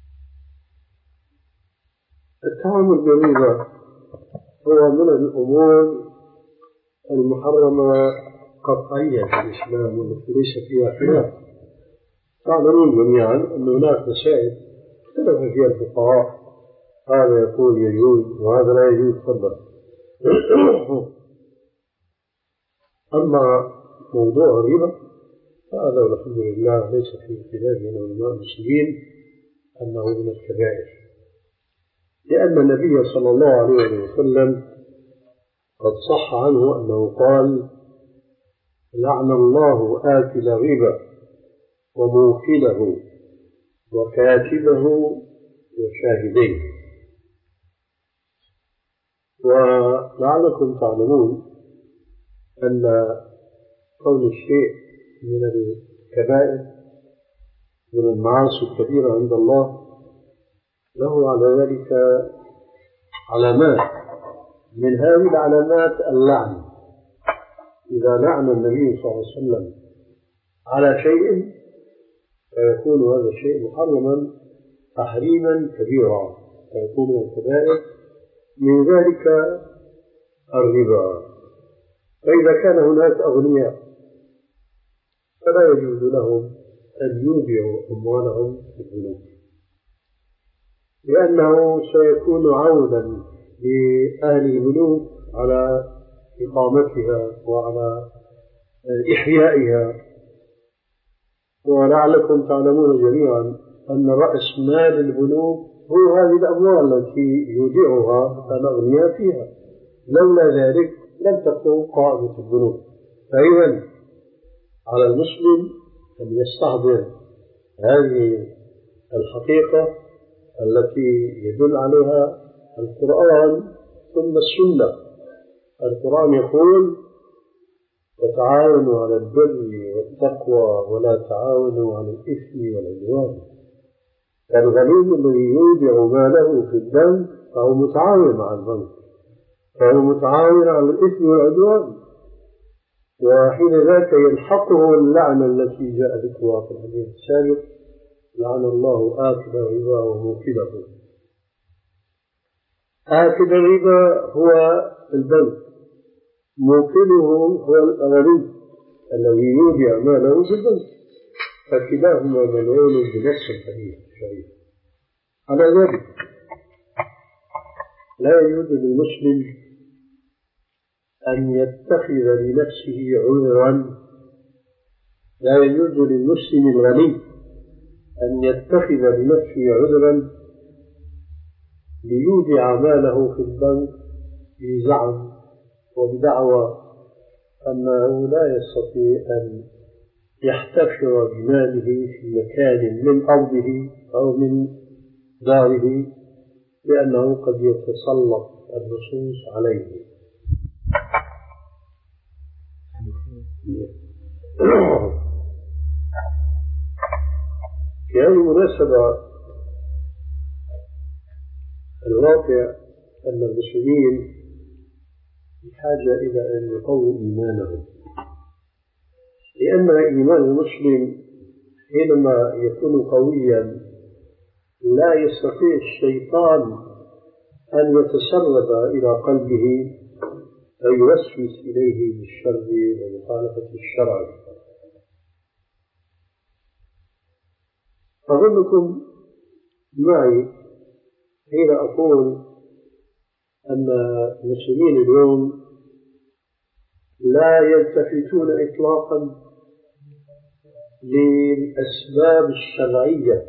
Speaker 1: التعامل بالربا هو من الأمور المحرمة قطعيا في الإسلام والتي ليس فيها خلاف، تعلمون جميعا أن هناك مسائل اختلف فيها الفقهاء، هذا يقول يجوز وهذا لا يجوز تفضل. أما موضوع الربا فهذا والحمد لله ليس في خلاف بين علماء المسلمين أنه من الكبائر، لأن النبي صلى الله عليه وسلم قد صح عنه أنه قال: لعن الله آكل الربا وموكله وكاتبه وشاهديه. ولعلكم تعلمون أن كون الشيء من الكبائر من المعاصي الكبيرة عند الله له على ذلك علامات، من هذه العلامات اللعن. إذا لعن النبي صلى الله عليه وسلم على شيء فيكون هذا الشيء محرما تحريما كبيرا، فيكون من الكبائر، من ذلك الربا. فإذا كان هناك أغنياء فلا يجوز لهم أن يودعوا أموالهم في البنوك، لأنه سيكون عونا لأهل البنوك على إقامتها وعلى إحيائها. ولعلكم تعلمون جميعا أن رأس مال البنوك هو هذه الأموال التي يودعها الأغنياء فيها، لولا ذلك لم تكن قائمة البنوك. فإذا على المسلم أن يستحضر هذه الحقيقة التي يدل عليها القرآن ثم السنة. القرآن يقول: وتعاونوا على البر والتقوى ولا تعاونوا على الإثم والعدوان. الغني الذي يودع ماله في البنك فهو متعاون مع البنك، فهو متعاون على الإثم والعدوان، وحين ذاك يلحقه اللعنة التي جاء ذكرها في الحديث السابق: لعن الله آكل الربا وموكله. آكل الربا هو البنك، موكله هو الغني الذي يودع ماله في البنك، فكلاهما ملعون بنص الحديث الشريف. على ذلك لا يجوز للمسلم أن يتخذ لنفسه عذرا، لا يجوز للمسلم الغني أن يتخذ لنفسه عذرا ليودع ماله في البنك بزعم وبدعوى أنه لا يستطيع أن يحتفظ بماله في مكان من أرضه أو من داره، لأنه قد يتسلط اللصوص عليه. في هذه المناسبة الواقع أن المسلمين بحاجة إلى أن يقووا إيمانهم، لأن إيمان المسلم حينما يكون قويا لا يستطيع الشيطان أن يتسرب إلى قلبه ويوسوس إليه بالشر ومخالفة الشرع. أظنكم معي حين أقول أن المسلمين اليوم لا يلتفتون إطلاقا للأسباب الشرعية.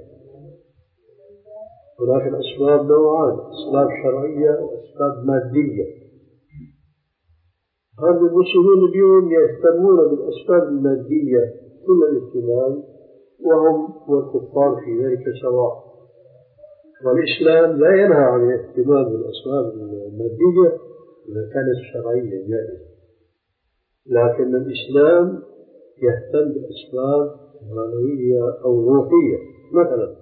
Speaker 1: هناك الأسباب نوعان: أسباب شرعية وأسباب مادية. هذا المسلمين اليوم يهتمون بالأسباب المادية كل الاهتمام، وهم والكفار في ذلك سواء. والإسلام لا ينهى عن الاهتمام بالأسباب المادية إذا كانت شرعية جائزة، لكن الإسلام يهتم بالأسباب المعنوية أو روحية. مثلا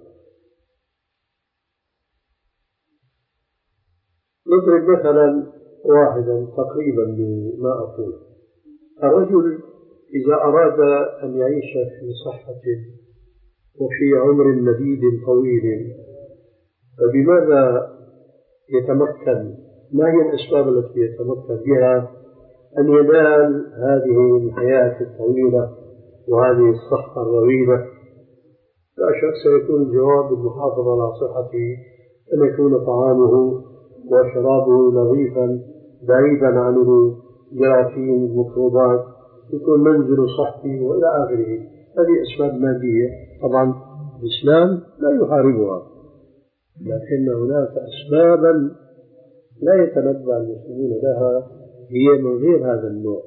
Speaker 1: نضرب مثلا واحدا تقريبا لما أقول: الرجل إذا أراد أن يعيش في صحة وفي عمر مديد طويل فبماذا يتمكن؟ ما هي الأسباب التي يتمكن بها أن ينال هذه الحياة الطويلة وهذه الصحة الرويدة؟ لا شك سيكون الجواب بالمحافظة على صحته، أن يكون طعامه وشرابه نظيفا بعيدا عن الجراثيم الميكروبات، يكون منزل صحي وإلى آخره. هذه أسباب مادية طبعا الإسلام لا يحاربها، لكن هناك أسبابا لا يتنبأ المسلمون لها هي من غير هذا النوع.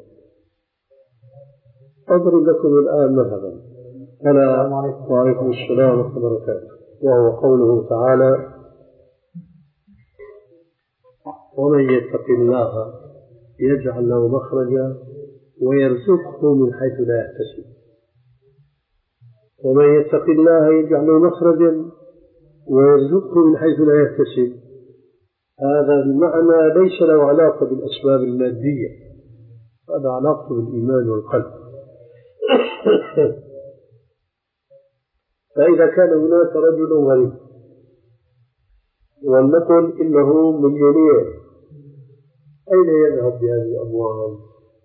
Speaker 1: أضرب لكم الآن مثلا أنا وعليكم السلام ورحمة الله وبركاته، وهو قوله تعالى: ومن يتق الله يجعل له مخرجا ويرزقه من حيث لا يحتسب. ومن يتق الله يجعل له مخرجا ويرزقه من حيث لا يحتسب، هذا المعنى ليس له علاقة بالأسباب المادية، هذا علاقة بالإيمان والقلب. فإذا كان هناك رجل غني ولنقل إنه مليونير، أين يذهب بهذه الأموال؟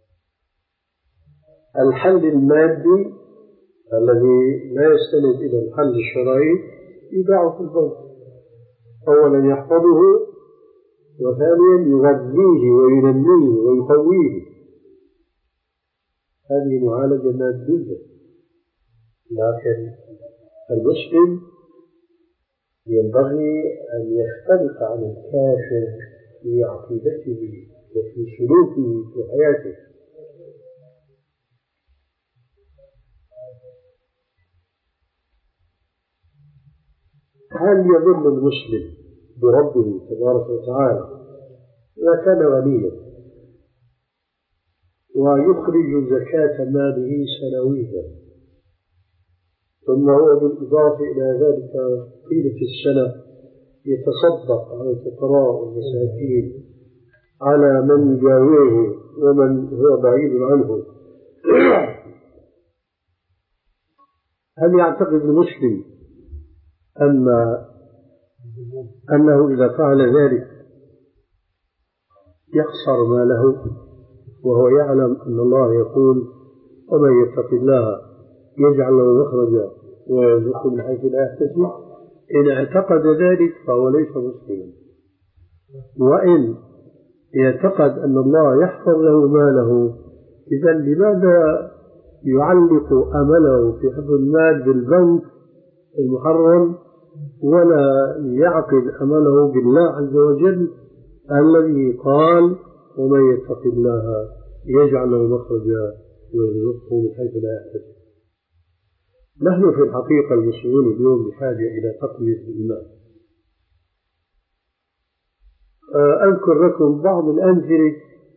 Speaker 1: الحل المادي الذي لا يستند إلى الحل الشرعي يباع في البنك. أولا يحفظه، وثانيا يغذيه وينميه ويقويه. هذه معالجة مادية. لكن المسلم ينبغي أن يختلف عن الكافر في عقيدته وفي سلوكه في حياته. هل يظن المسلم بربه تبارك وتعالى إذا كان غنيا ويخرج زكاة ماله سنويا، ثم هو بالإضافة إلى ذلك طيلة السنة يتصدق على الفقراء والمساكين، على من يجاوره ومن هو بعيد عنه، هل يعتقد المسلم أن أنه إذا فعل ذلك يخسر ماله، وهو يعلم أن الله يقول: ومن يتق الله يجعل له مخرجا ويرزقه من حيث لا يحتسب؟ إن اعتقد ذلك فهو ليس مسلما. وإن يعتقد أن الله يحفظ له ماله، إذا لماذا يعلق أمله في حفظ المال بالبنك المحرم ولا يعقد أمله بالله عز وجل الذي قال: ومن يتق الله يجعل له مخرجا ويرزقه من حيث لا يحتسب؟ نحن في الحقيقة المسلمون اليوم بحاجة إلى تقوية الإيمان. أذكر لكم بعض الأمثلة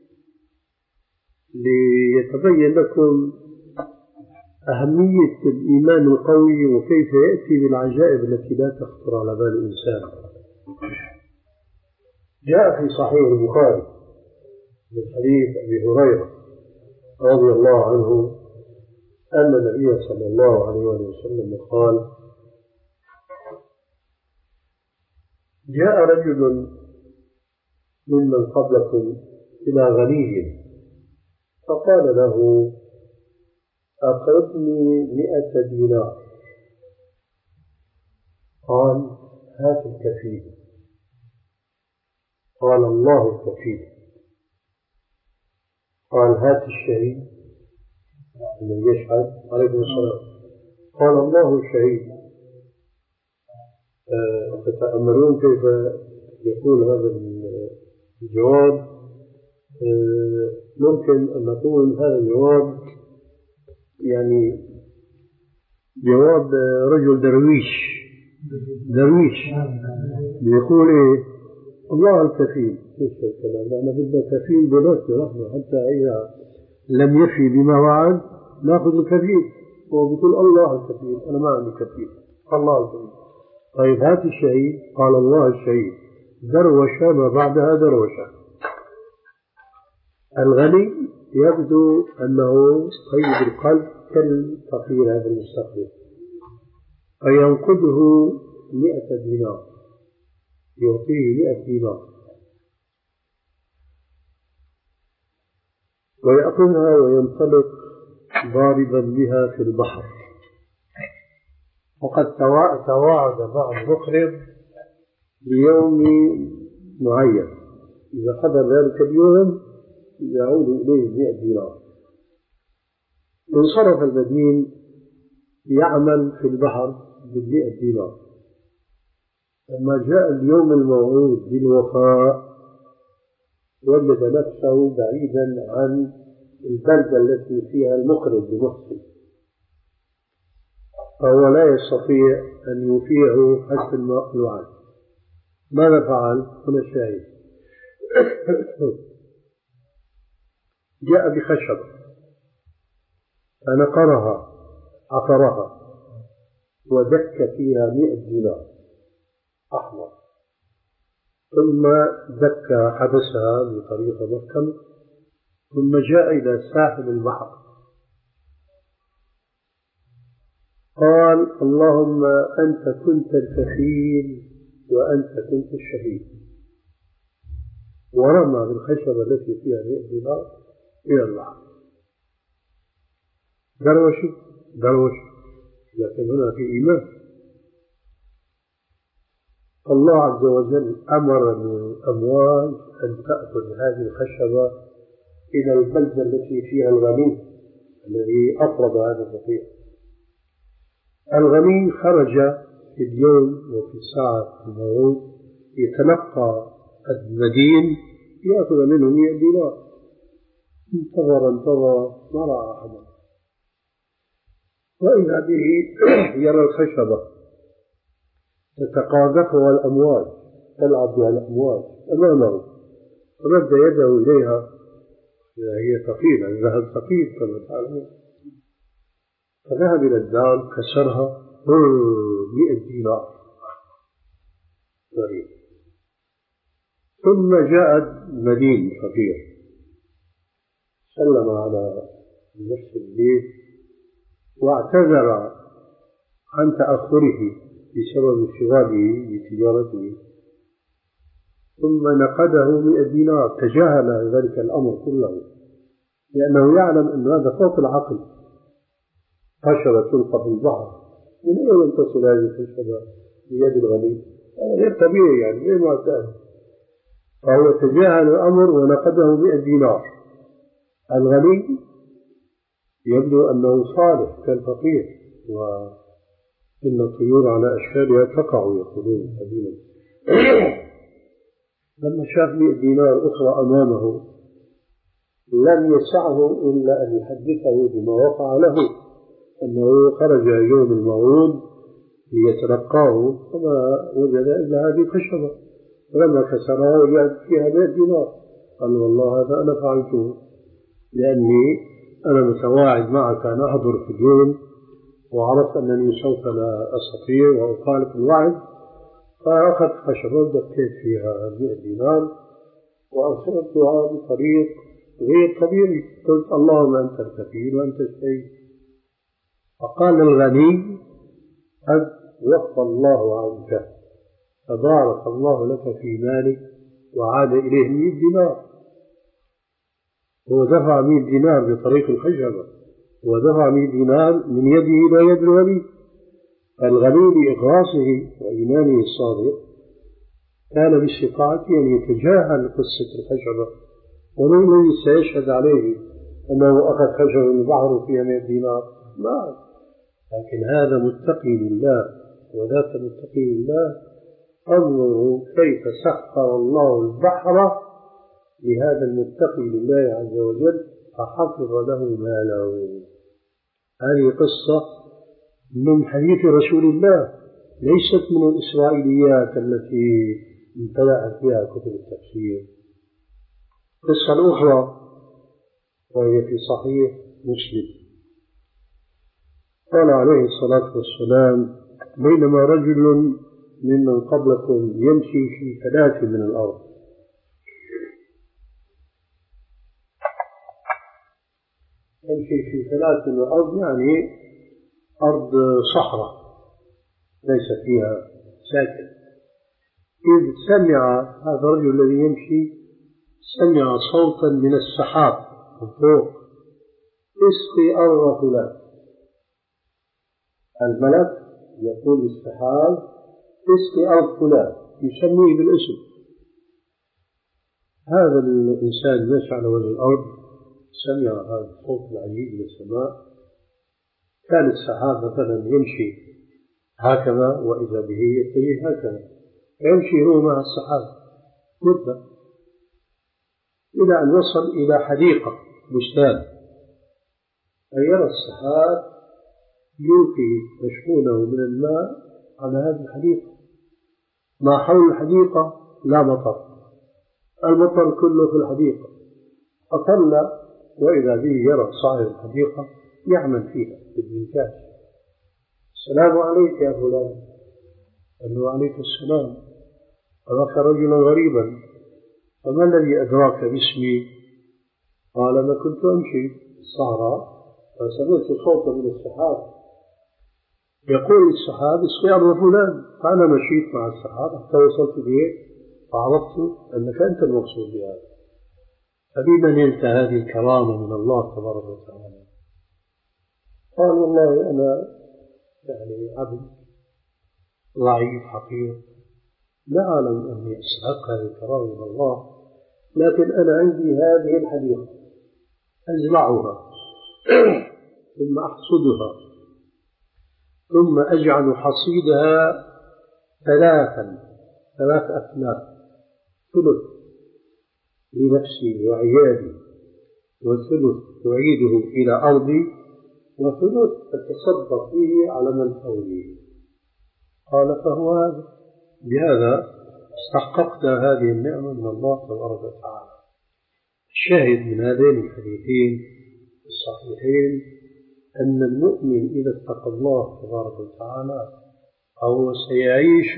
Speaker 1: ليتبين لكم أهمية الإيمان القوي وكيف يأتي بالعجائب التي لا تخطر على بال الإنسان. جاء في صحيح البخاري من حديث أبي هريرة رضي الله عنه أن النبي صلى الله عليه وسلم قال: جاء رجل ممن قبلكم إلى غني فقال له: أقرضني مئة دينار. قال: هات الكفيل. قال: الله الكفيل. قال: هات الشهيد من يشهد. عليكم السلام. قال: الله الشهيد. أه تتأملون كيف يكون هذا الجواب. أه ممكن أن نقول هذا الجواب يعني جواب رجل درويش درويش بيقول إيه؟ الله الكفيل. كيف الكلام؟ لأن بدنا كفيل بنفسه نحن، حتى إذا لم يفي بما وعد ناخذ الكفيل. هو بيقول الله الكفيل، أنا ما عندي كفيل، الله الكفيل. طيب هات الشهيد. قال: الله الشهيد. دروش ما بعدها دروشة. الغني يبدو أنه طيب القلب كالفقير هذا المستقبل، فينقذه مئة دينار، يعطيه مئة دينار ويأخذها وينطلق ضاربا بها في البحر. وقد تواعد بعض مقرض بيوم معين، إذا حضر ذلك اليوم يعود إليه مئة دينار. انصرف المدين يعمل في البحر بالمئة دينار. لما جاء اليوم الموعود بالوفاء وجد نفسه بعيدا عن البلدة التي فيها المقرض بمحسن، فهو لا يستطيع أن يوفيه حسب الوعد. ماذا فعل؟ هنا الشاهد. جاء بخشبة فنقرها عقرها ودك فيها مئة دينار أحمر، ثم دك حبسها بطريقة محكمة، ثم جاء إلى ساحل البحر قال: اللهم أنت كنت الكفيل وأنت كنت الشهيد، ورمى بالخشبة التي فيها مئة دينار إلى البحر. دروش دروش لكن هنا في إيمان. الله عز وجل أمر الأمواج أن تأخذ هذه الخشبة إلى البلدة التي فيها الغني الذي أفرض هذا الفقير. الغني خرج في اليوم وفي الساعة الموعود يتلقى المدين يأخذ منه مئة دينار. انتظر انتظر ما رأى أحدا، وإذا به يرى الخشبة تتقاذفها الأمواج، تلعب بها الأمواج أمامه، فمد يده إليها، هي ثقيلة، الذهب ثقيل كما تعلمون، فذهب إلى الدار كسرها مئة دينار غريب. ثم جاء مدين فقير سلم على نفس البيت واعتذر عن تأخره بسبب انشغاله بتجارته، ثم نقده مئة دينار. تجاهل ذلك الأمر كله لأنه يعلم أن هذا فوق العقل. خشبة تلقى في البحر، من أين تصل هذه الخشبة بيد الغني؟ غير طبيعي، يعني غير معتاد. فهو تجاهل الأمر ونقده مئة دينار. الغني يبدو أنه صالح كالفقير، وإن الطيور على أشكالها تقع يقولون قديما. لما شاف مئة دينار أخرى أمامه لم يسعه إلا أن يحدثه بما وقع له، أنه خرج يوم الموعود ليتلقاه فما وجد إلا هذه الخشبة، فلما كسرها وجد فيها مئة دينار. قال: والله هذا أنا فعلته لأني أنا متواعد معك أن أحضر في اليوم، وعرفت أنني سوف لا أستطيع وأخالف الوعد، فأخذت خشبة ودكيت فيها مئة دينار وأرسلتها بطريق غير طبيعي. قلت: اللهم أنت الكفيل وأنت الشهيد. فقال الغني: قد وفى الله عنك، فبارك الله لك في مالك، وعاد إليه مئة دينار. هو دفع مئة دينار بطريق الخشبة، ودفع مئة دينار من يده إلى يد الغني. الغني بإخلاصه وإيمانه الصادق كان باستطاعته أن يتجاهل قصة الخشبة، ومن الذي سيشهد عليه أنه أخذ خشبة من البحر فيها مئة دينار؟ ما. لكن هذا متقي لله، وذاك متقي لله انظروا كيف سخر الله البحر لهذا المتقي لله عز وجل فحفظ له ماله. هذه قصة من حديث رسول الله، ليست من الإسرائيليات التي امتلأت بها كتب التفسير. قصة الأخرى وهي في صحيح مسلم، قال عليه الصلاة والسلام: بينما رجل ممن قبلكم يمشي في ثلاث من الأرض، يمشي في ثلاث من الأرض يعني أرض صحراء ليس فيها ساكن، إذ سمع هذا الرجل الذي يمشي سمع صوتا من السحاب من فوق: اسقي أرض فلان. الملك يقول السحاب اسقي أرض فلان يسميه بالاسم. هذا الإنسان ماشي على وجه الأرض سمع هذا الصوت العجيب من السماء، كان السحاب مثلا يمشي هكذا وإذا به يتجه هكذا، يمشي هو مع السحاب مدة إلى أن وصل إلى حديقة بستان، فيرى السحاب يلقي مشحونه من الماء على هذه الحديقة. ما حول الحديقة لا مطر، المطر كله في الحديقة. أطل وإذا به يرى صاحب الحديقة يعمل فيها بالمنكاش. السلام عليك يا فلان. قال له عليك السلام. أراك رجلا غريبا، فما الذي أدراك باسمي؟ قال أنا كنت أمشي في الصحراء فسمعت صوتا من السحاب يقول السحاب اسقي أرض فلان، فأنا مشيت مع السحاب حتى وصلت به فعرفت أنك أنت المقصود بهذا. فبما نلت هذه الكرامة من الله تبارك وتعالى؟ قال والله أنا يعني عبد ضعيف حقير، لا أعلم أني أستحق هذه الكرامة من الله، لكن أنا عندي هذه الحديقة أزرعها ثم أحصدها ثم أجعل حصيدها ثلاثا ثلاث أثلاث، ثلث لنفسي وعيالي وثلث تعيده إلى أرضي وثلث أتصدق به على من حولي. قال فهو هذا، بهذا استحققت هذه النعمة من الله تبارك وتعالى. الشاهد من هذين الحديثين الصحيحين أن المؤمن إذا اتقى الله تبارك وتعالى فهو سيعيش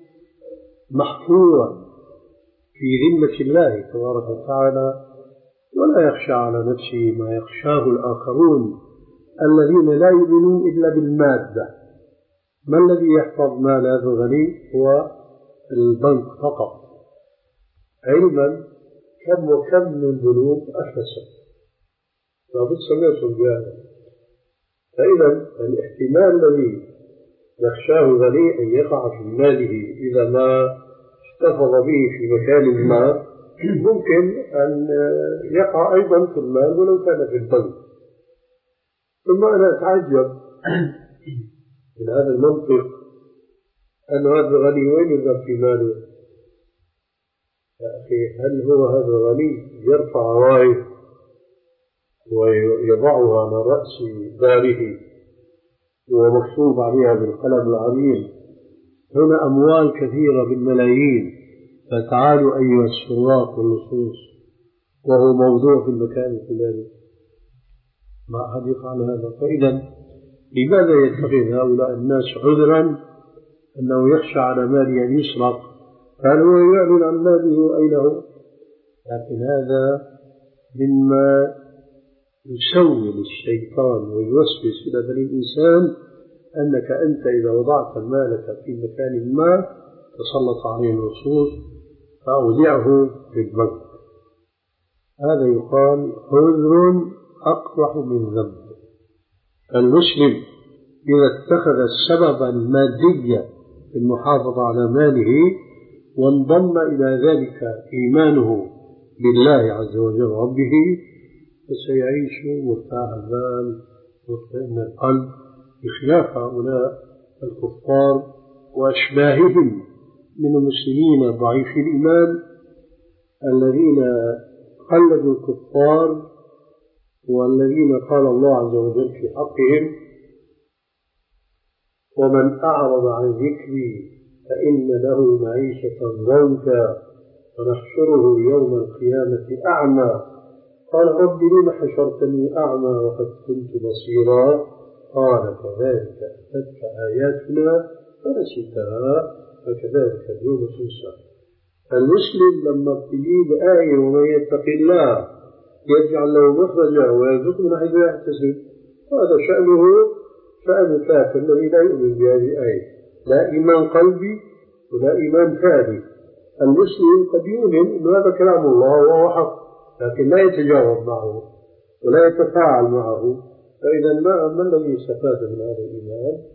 Speaker 1: محفوظا في ذمة الله تبارك وتعالى، ولا يخشى على نفسه ما يخشاه الآخرون الذين لا يؤمنون إلا بالمادة. ما الذي يحفظ مال هذا الغني؟ هو البنك فقط. علما كم وكم من ذنوب أفلست، لابد سمعتم بهذا. فإذا الاحتمال الذي يخشاه غني أن يقع في ماله إذا ما احتفظ به في مكان ما ممكن أن يقع أيضا في المال ولو كان في البنك. ثم أنا أتعجب من هذا المنطق أن هذا الغني وين يذهب في ماله؟ يا أخي هل هو هذا الغني يرفع راية ويضعها على رأس داره ومكتوب عليها بالقلم العظيم هنا أموال كثيرة بالملايين فتعالوا أيها السراق واللصوص وهو موضوع في المكان الفلاني؟ ما أحد يفعل هذا. فإذا لماذا يتخذ هؤلاء الناس عذرا أنه يخشى على ماله أن يسرق؟ هل هو يعلن عن ماله أين هو؟ لكن هذا مما يسول الشيطان ويوسوس إلى بني الإنسان أنك أنت إذا وضعت مالك في مكان ما تسلط عليه اللصوص فأودعه في البنك. هذا يقال عذر أقبح من ذنب. المسلم إذا اتخذ السبب المادي في المحافظة على ماله وانضم إلى ذلك إيمانه بالله عز وجل ربه فسيعيش مرتاح البال مطمئن القلب، بخلاف هؤلاء الكفار وأشباههم من المسلمين ضعيفي الإيمان الذين قلدوا الكفار والذين قال الله عز وجل في حقهم ومن أعرض عن ذكري فإن له معيشة ضنكا ونحشره يوم القيامة أعمى قال رب لم حشرتني أعمى وقد كنت بصيرا قال كذلك أتتك آياتنا فنسيتها فكذلك اليوم تنسى. المسلم لما ابتليه بآية ومن يتق الله يجعل له مخرجا ويرزقه من حيث لا يحتسب، هذا شأنه شأن الكافر الذي لا يؤمن بهذه الآية، لا إيمان قلبي ولا إيمان فعلي. المسلم قد يؤمن أن هذا كلام الله وهو حق لكن لا يتجاوب معه ولا يتفاعل معه. فإذا ما ما الذي استفاد من هذا الإيمان؟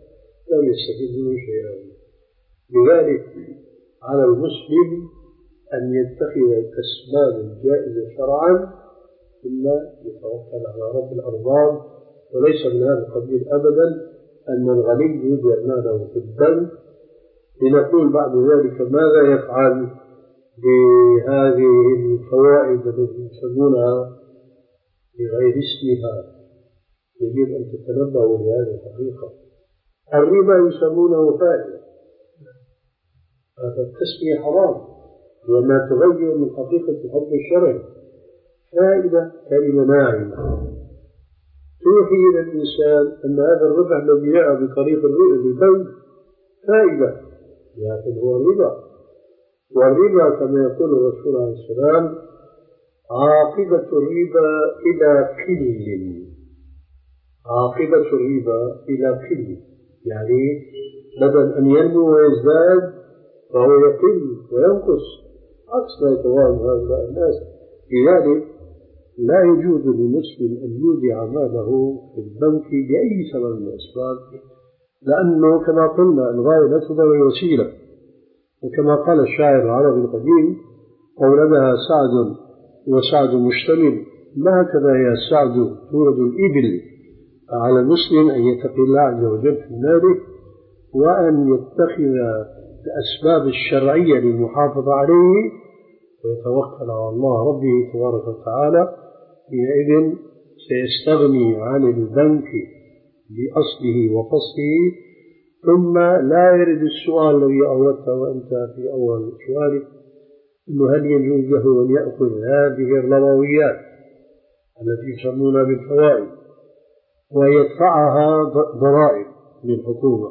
Speaker 1: لم يستفيد منه شيئا. لذلك على المسلم أن يتخذ الأسباب الجائزة شرعا ثم يتوكل على رب الأرباب، وليس من هذا القبيل أبدا أن الغني يودع ماله في البنك لنقول بعد ذلك ماذا يفعل بهذه الفوائد التي يسمونها بغير اسمها. يجب أن تتنبهوا لهذه الحقيقة. الربا يسمونه فائدة، هذا التسمية حرام وما تغير من حقيقة الحكم الشرعي. فائدة كلمة ناعمة توحي إلى الإنسان أن هذا الربح الذي جاء بطريق البنك فائدة، لكن هو الربا. والربا كما يقول الرسول عليه السلام عاقبة الربا إلى كل، عاقبة الربا إلى كل، يعني بدل أن ينمو ويزداد فهو يقل وينقص، عكس ما يتوهم هؤلاء الناس. لذلك لا يجوز للمسلم أن يودع ماله في البنك بأي سبب من الأسباب، لأنه كما قلنا الغاية لا تضر الوسيلة. وكما قال الشاعر العربي القديم قولها سعد وسعد مشتمل، ما هكذا يا سعد تورد الإبل. على المسلم أن يتقي الله عز وجل في ماله وأن يتخذ الأسباب الشرعية للمحافظة عليه ويتوكل على الله ربه تبارك وتعالى. حينئذ سيستغني عن البنك بأصله وفصله. ثم لا يرد السؤال الذي أوردته وأنت في أول سؤالك إنه هل يجوز له أن يأخذ هذه الربويات التي يسمونها بالفوائد ويدفعها ضرائب للحكومة.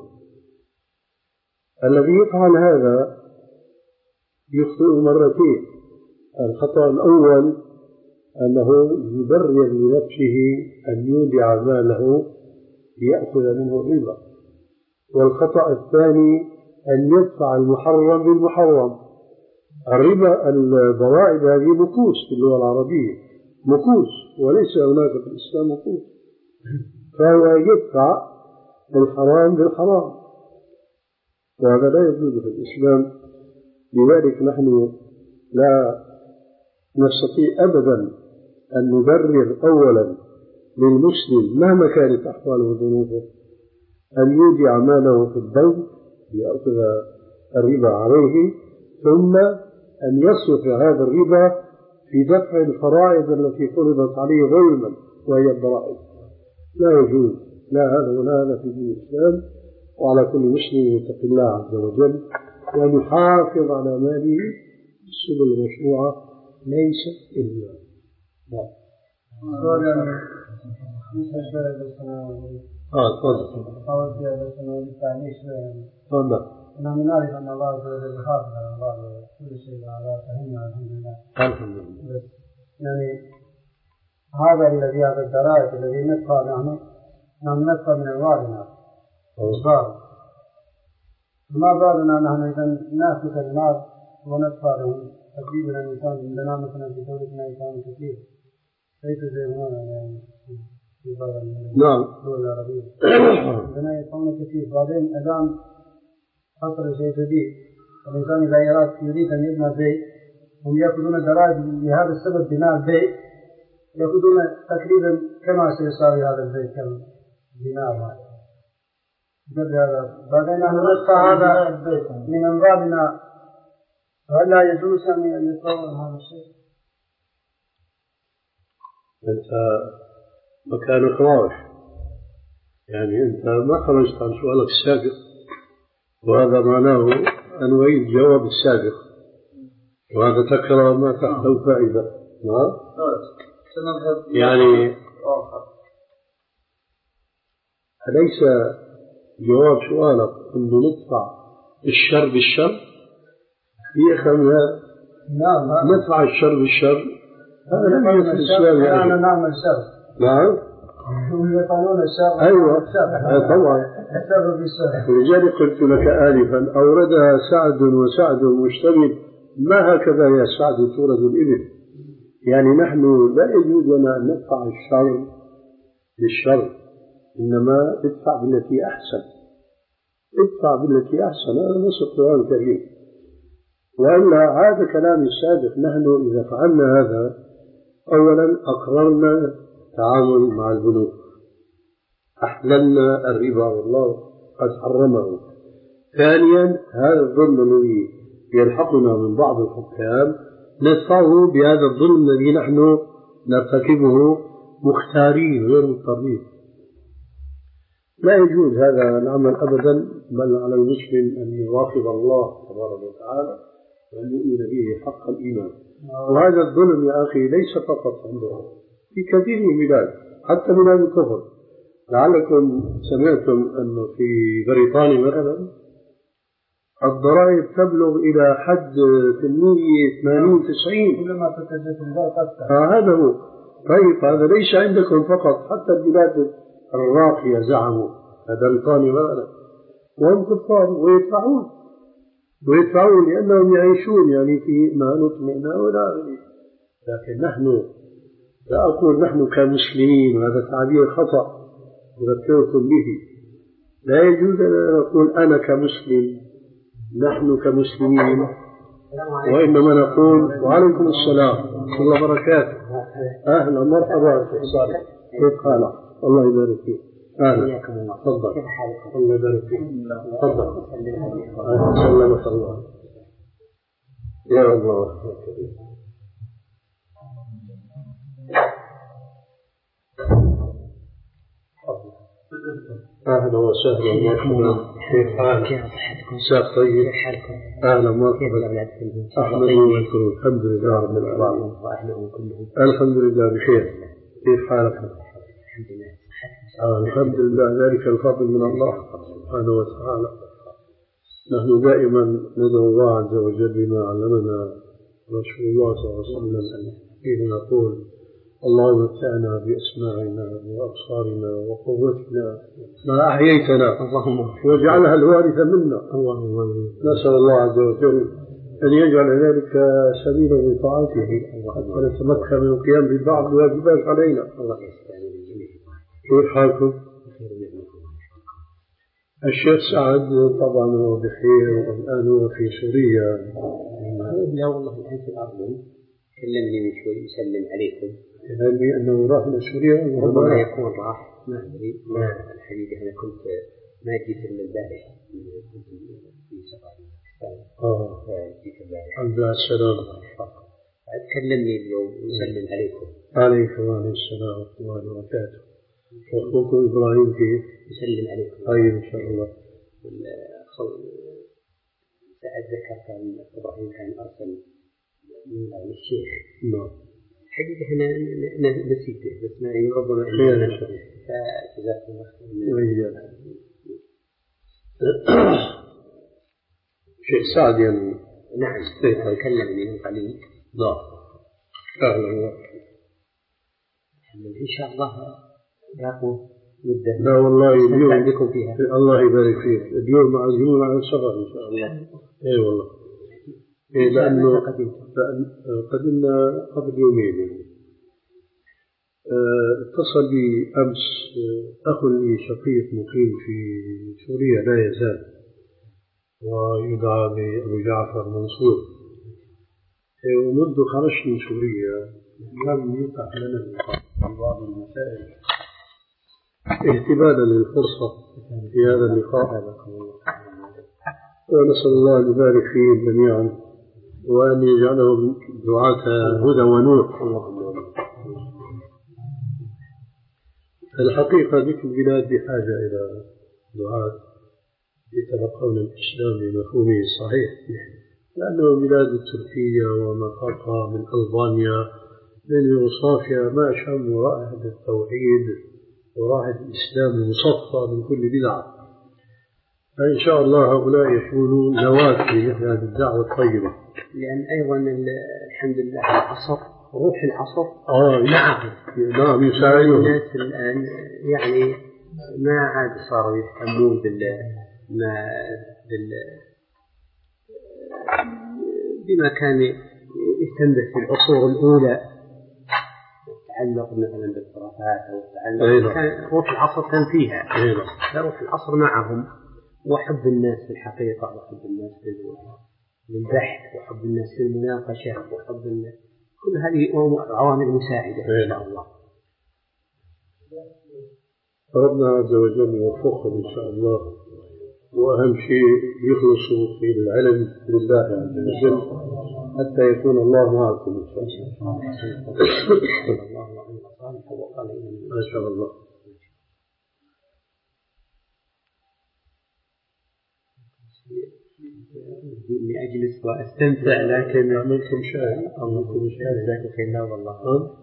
Speaker 1: الذي يفعل هذا يخطئ مرتين. الخطأ الأول أنه يبرر لنفسه أن يودع ماله ليأخذ منه الربا، والخطأ الثاني أن يدفع المحرم بالمحرم. الربا الضرائب هذه مكوس في اللغة العربية، مكوس، وليس هناك في الإسلام مكوس، فهو يدفع الحرام بالحرام، وهذا لا يجوز في الإسلام. لذلك نحن لا نستطيع أبدا أن نبرر أولا للمسلم مهما كانت أحواله وظروفه أن يودع ماله في البنك ليأخذ الربا عليه، ثم أن يصرف هذا الربا في دفع الفرائض التي فرضت عليه ظلما وهي الضرائب. لا يجوز لا هذا ولا هذا في دين الإسلام. وعلى كل مسلم يتقي الله عز وجل وأن يحافظ على ماله بالسبل المشروعة ليس إلا لا. اه تفضل. تفضل.
Speaker 5: نحن نعرف أن الله عز وجل يحافظ على الله كل شيء على فهمنا الحمد لله.
Speaker 1: الحمد لله.
Speaker 5: يعني هذا الذي هذا الضرائب الذي ندفع نحن نحن ندفع من أموالنا إجبار. ما بالنا نحن إذا نأخذ المال وندفع له تقريبا الإنسان عندنا مثلا في دولتنا إنسان كثير ليس زي هنا يعني في بعض الدول العربية عندنا يدفعون كثير. بعدين الآن حصل شيء جديد، الإنسان إذا يريد أن يبنى بيت هم يأخذون الضرائب لهذا السبب بناء البيت، يأخذون تقريبا كما سيساوي هذا البيت كم بناء هذا. بعدين نحن ندفع هذا من أموالنا، هل لا يجوز أن يتصور هذا الشيء؟
Speaker 1: أنت مكانك واضح، يعني أنت ما خرجت عن سؤالك السابق، وهذا معناه أن أعيد جواب السابق، وهذا تكرر ما تحته فائدة. نعم يعني أليس جواب سؤالك أنه ندفع الشر بالشر؟ يخمها
Speaker 5: نعم
Speaker 1: ندفع الشر بالشر، هذا لم يكن الإسلام يعني.
Speaker 5: أنا نعمل الشر.
Speaker 1: نعم
Speaker 5: هم يقولون الشر.
Speaker 1: أيوة طبعا
Speaker 5: الشر بالشر.
Speaker 1: ولذلك قلت لك آلفا أوردها سعد وسعد مشتمل، ما هكذا يا سعد تورد الإبل. يعني نحن لا يجوز لنا أن ندفع الشر بالشر، إنما ندفع بالتي أحسن. ادفع بالتي أحسن، هذا نص القرآن الكريم. وإلا هذا كلام السابق، نحن إذا فعلنا هذا أولا أقررنا التعامل مع البنوك، أحللنا الربا والله قد حرمه. ثانيا هذا الظلم الذي يلحقنا من بعض الحكام ندفعه بهذا الظلم الذي نحن نرتكبه مختارين غير مضطرين. لا يجوز هذا العمل أبدا، بل على المسلم أن يراقب الله تبارك وتعالى وأن يؤمن به حق الإيمان. وهذا الظلم يا أخي ليس فقط عندنا، في كثير من البلاد حتى بلاد الكفر. لعلكم سمعتم أنه في بريطانيا مثلا الضرائب تبلغ إلى حد في المية ثمانين تسعين.
Speaker 5: كلما تتجه البلاد أكثر.
Speaker 1: آه هذا هو. طيب هذا ليس عندكم فقط، حتى البلاد الراقية زعموا بريطانيا مثلا، وهم كفار ويدفعون ويدفعون لأنهم يعيشون يعني في ما نطمئن ولا غيره. لكن نحن، لا أقول نحن كمسلمين، وهذا تعبير خطأ أذكركم به، لا يجوز أن نقول أنا كمسلم، نحن كمسلمين، وإنما نقول وعليكم السلام ورحمة الله وبركاته، أهلا مرحبا، كيف حالك؟ الله يبارك فيك. أهلا، تفضل. الله يبارك فيك. تفضل. سلمك الله. يا الله. أهلا وسهلا مرحبا، كيف حالك؟
Speaker 4: كيف صحتكم؟
Speaker 1: مساك طيب.
Speaker 4: كيف حالكم؟
Speaker 1: أهلا مرحبا.
Speaker 4: كيف الأولاد كلهم؟
Speaker 1: أحمد ومنكم، الحمد لله رب العالمين.
Speaker 4: وأهلهم كلهم؟
Speaker 1: الحمد لله بخير. كيف حالك؟
Speaker 4: الحمد لله.
Speaker 1: آه الحمد لله، ذلك الفضل من الله سبحانه وتعالى. نحن دائما ندعو الله عز وجل بما علمنا رسول الله صلى الله عليه وسلم حين نقول اللهم متعنا بأسماعنا وأبصارنا وقوتنا ما أحييتنا واجعلها الوارث منا. اللهم نسأل الله عز وجل أن يجعل ذلك سبيلا لطاعته حتى نتمكن من القيام ببعض الواجبات علينا. الله يستعين. كيف حالكم؟ الشيخ سعد طبعا هو بخير، والآن هو في سوريا.
Speaker 4: لا والله الآن في الأردن، كلمني من شوي يسلم عليكم.
Speaker 1: يعني أنه راح إلى سوريا؟
Speaker 4: ربما يكون راح، ما أدري. ما الحقيقة أنا كنت ما جيت من البارح، كنت في سفر.
Speaker 1: آه
Speaker 4: جيت البارح.
Speaker 1: الحمد لله السلام.
Speaker 4: كلمني اليوم ويسلم عليكم.
Speaker 1: عليكم وعليكم السلام ورحمة الله وبركاته. وأخوكم إبراهيم كيف؟
Speaker 4: يسلم عليكم.
Speaker 1: طيب إن شاء الله.
Speaker 4: سعد ذكر كان إبراهيم كان أرسل من الشيخ.
Speaker 1: نعم.
Speaker 4: حقيقة أنا نسيته، بس ما ربما
Speaker 1: خير إن شاء الله.
Speaker 4: فجزاكم الله خير.
Speaker 1: شيخ سعد يعني.
Speaker 4: نعم. كلمني من قليل.
Speaker 1: نعم. أهلا.
Speaker 4: إن شاء الله ياخذ مدة.
Speaker 1: لا والله اليوم
Speaker 4: بكم فيها.
Speaker 1: الله يبارك فيك. اليوم معزومون على السفر إن شاء الله. اي والله. إيه لأنه قدمنا قبل يومين يعني. اتصل بي أمس أخ لي شقيق مقيم في سوريا لا يزال، ويدعى بأبو جعفر منصور. ومنذ خرجت من سوريا لم يتح لنا اللقاء في بعض المسائل اهتماما للفرصة في هذا اللقاء، ونسأل الله أن يبارك فيهم جميعا وأن يجعلهم دعاة هدى ونور. الحقيقة ذيك البلاد بحاجة إلى دعاة يتلقون الإسلام بمفهومه الصحيح، لأنه بلاد التركية وما فوقها من ألبانيا من يوغوسلافيا ما شموا رائحة التوحيد ورائحة الإسلام المصفى من كل بدعة. فإن شاء الله هؤلاء يكونوا نواة في مثل هذه الدعوة الطيبة.
Speaker 4: لأن أيضا الحمد لله العصر، روح العصر
Speaker 1: آه
Speaker 4: معهم.
Speaker 1: نعم يساعدهم.
Speaker 4: الناس الآن يعني ما عاد صاروا يهتمون بال ما بال بما كان يهتم به في العصور الأولى، تعلق مثلا بالخرافات أو التعلق. كان روح العصر كان فيها، روح العصر معهم،
Speaker 2: وحب الناس في الحقيقة، وحب الناس للبحث، وحب الناس للمناقشة، وحب الناس، كل هذه عوامل مساعدة إن شاء الله.
Speaker 1: ربنا عز وجل يوفقهم إن شاء الله، وأهم شيء يخلصوا في العلم لله عز وجل حتى يكون الله معكم إن شاء الله. ما شاء الله.
Speaker 2: لأجلس وأستمتع، لكن
Speaker 1: منكم شاهد أو منكم شاهد
Speaker 2: جزاك خير. لا والله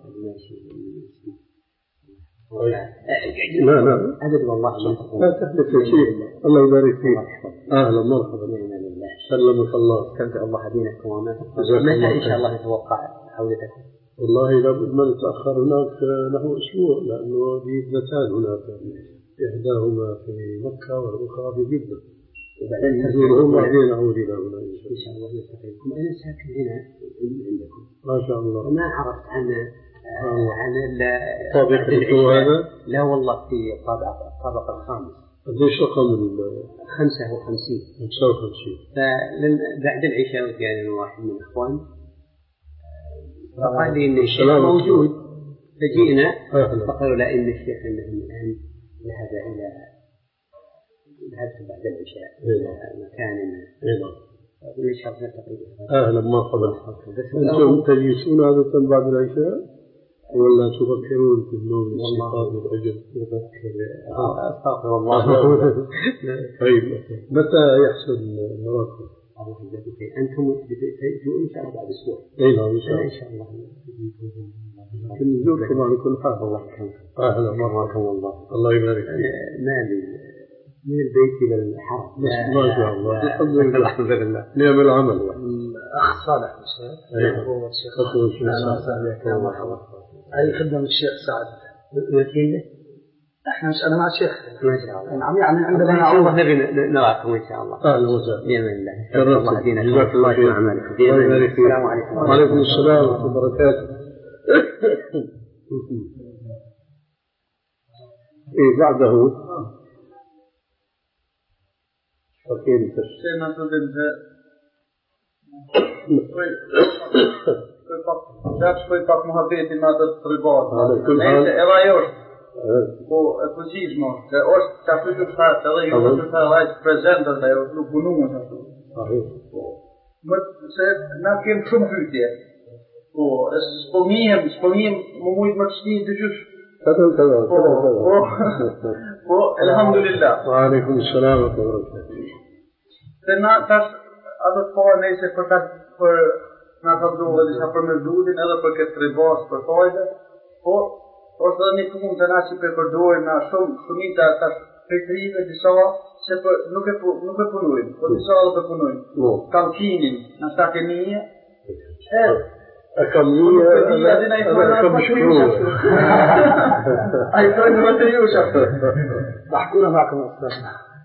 Speaker 1: لا لا
Speaker 2: أبد والله
Speaker 1: لا تحدث شيء. الله يبارك فيك. أهلا مرحبا. سلمك الله.
Speaker 2: استمتع الله دينكم وما متى إن شاء الله نتوقع عودتكم؟
Speaker 1: والله لابد ما نتأخر هناك له أسبوع، لأنه دي ابنتان هناك، إحداهما في مكة والأخرى في جدة، وبعدين نزورهم وبعدين نعود إلى هنا
Speaker 2: إن شاء الله. نستقبلكم. أنا ساكن هنا عندكم
Speaker 1: ما شاء الله.
Speaker 2: ما عرفت عن عن
Speaker 1: طابق هذا؟
Speaker 2: لا والله في الطابق الطابق الخامس.
Speaker 1: قديش رقم ال
Speaker 2: خمسة وخمسين.
Speaker 1: خمسة وخمسين.
Speaker 2: فبعد العشاء جاني واحد من الإخوان فقال لي إن الشيخ موجود، فجئنا فقالوا لا إن الشيخ عندهم الآن ذهب إلى ذهبت بعد العشاء إلى مكان إن شاء الله نلتقي.
Speaker 1: أهلا مرحبا. أنتم تجلسون عادة بعد العشاء ولا تفكرون في النوم والاستيقاظ والعجل؟
Speaker 2: أستغفر الله.
Speaker 1: طيب متى يحصل نراكم؟
Speaker 2: أنتم تأتون إن شاء الله بعد أسبوع.
Speaker 1: أي نعم إن شاء الله.
Speaker 2: إن شاء الله.
Speaker 1: لكن نزوركم على كل حال.
Speaker 2: الله يكرمكم.
Speaker 1: أهلا مرحبا.
Speaker 2: الله.
Speaker 1: الله يبارك فيك.
Speaker 2: مالي من البيت إلى الحرم.
Speaker 1: ما شاء الله. الحمد لله. الحمد لله. نعم العمل.
Speaker 5: الأخ صالح الشيخ.
Speaker 1: أيوه. خطوة الشيخ صالح.
Speaker 5: مرحبا. هذه خدمة من الشيخ سعد.
Speaker 2: وكيله؟
Speaker 5: احنا مش أنا مع الشيخ.
Speaker 2: ما شاء الله.
Speaker 5: نعم يعني عندنا
Speaker 2: إن شاء الله نبي نراكم إن شاء الله.
Speaker 1: أهلا وسهلا.
Speaker 2: بإذن الله. الله دينك.
Speaker 1: جزاك الله خير.
Speaker 2: السلام عليكم.
Speaker 1: وعليكم السلام ورحمة الله وبركاته. إيه بعده؟ فكيف
Speaker 6: سيدنا سيدنا Čak što ipak muhabeti nadal privatno. Neće, evo još. Po precizno, se oš čak što šta se li još šta lajt prezenta da je u bunumu sa što. Më se na kem shumë pyetje. Po spominjem, spominjem më mujt më të shni të qysh.
Speaker 1: Kada kada.
Speaker 6: Po, po. Po, elhamdulillah.
Speaker 1: Wa alaikum assalam wa rahmatullah.
Speaker 6: Se na tash ato të parë nëse për ta për na ka duhet disa për me dudin edhe për këtë ribas për tojde, po është edhe një punë të na që për përdorim na shumë shumita tash fejtrive disa se për nuk e nuk e punojnë, po disa edhe për punojnë. Kalkinin, na stakenie, e
Speaker 1: a kam një edhe kam shkruar. Ai
Speaker 6: thonë vetë ju shaf.
Speaker 5: بحكونا معكم أستاذ.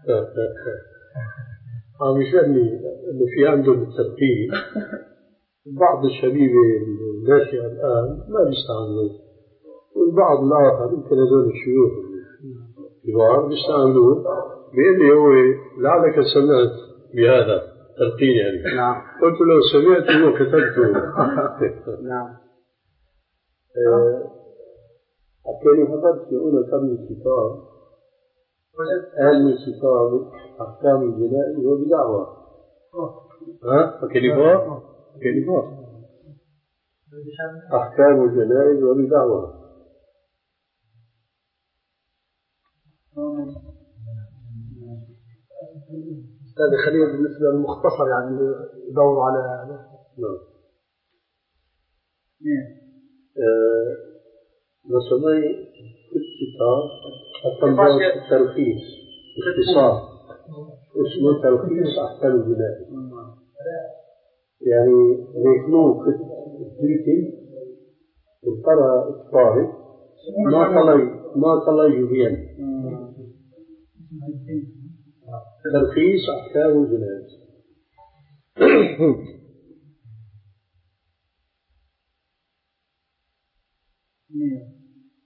Speaker 1: عم يسألني إنه في عندهم الترتيب بعض الشبيبة الناشئة الآن ما بيستعملوه، والبعض الآخر يمكن هذول الشيوخ الكبار بيستعملوه. بيقول لي هو لعلك سمعت بهذا تلقين يعني.
Speaker 5: نعم.
Speaker 1: قلت له سمعته وكتبته.
Speaker 5: نعم.
Speaker 1: أكيد حضرت هنا كم كتاب أهم كتاب أحكام الجنائز وبدعوة. ها فكلمات كلمات أحكام الجنائز وبدعوة.
Speaker 5: أستاذ خليل بالنسبة للمختصر يعني يدوروا على
Speaker 1: نعم. مثلا الكتاب التنبيه التلخيص اختصار اسمه تلخيص أحكام الجنائز. يعني ريكنو كت دريتي وترى الطارق ما طلع ما طلع يبين تلخيص أحكام الجنائز.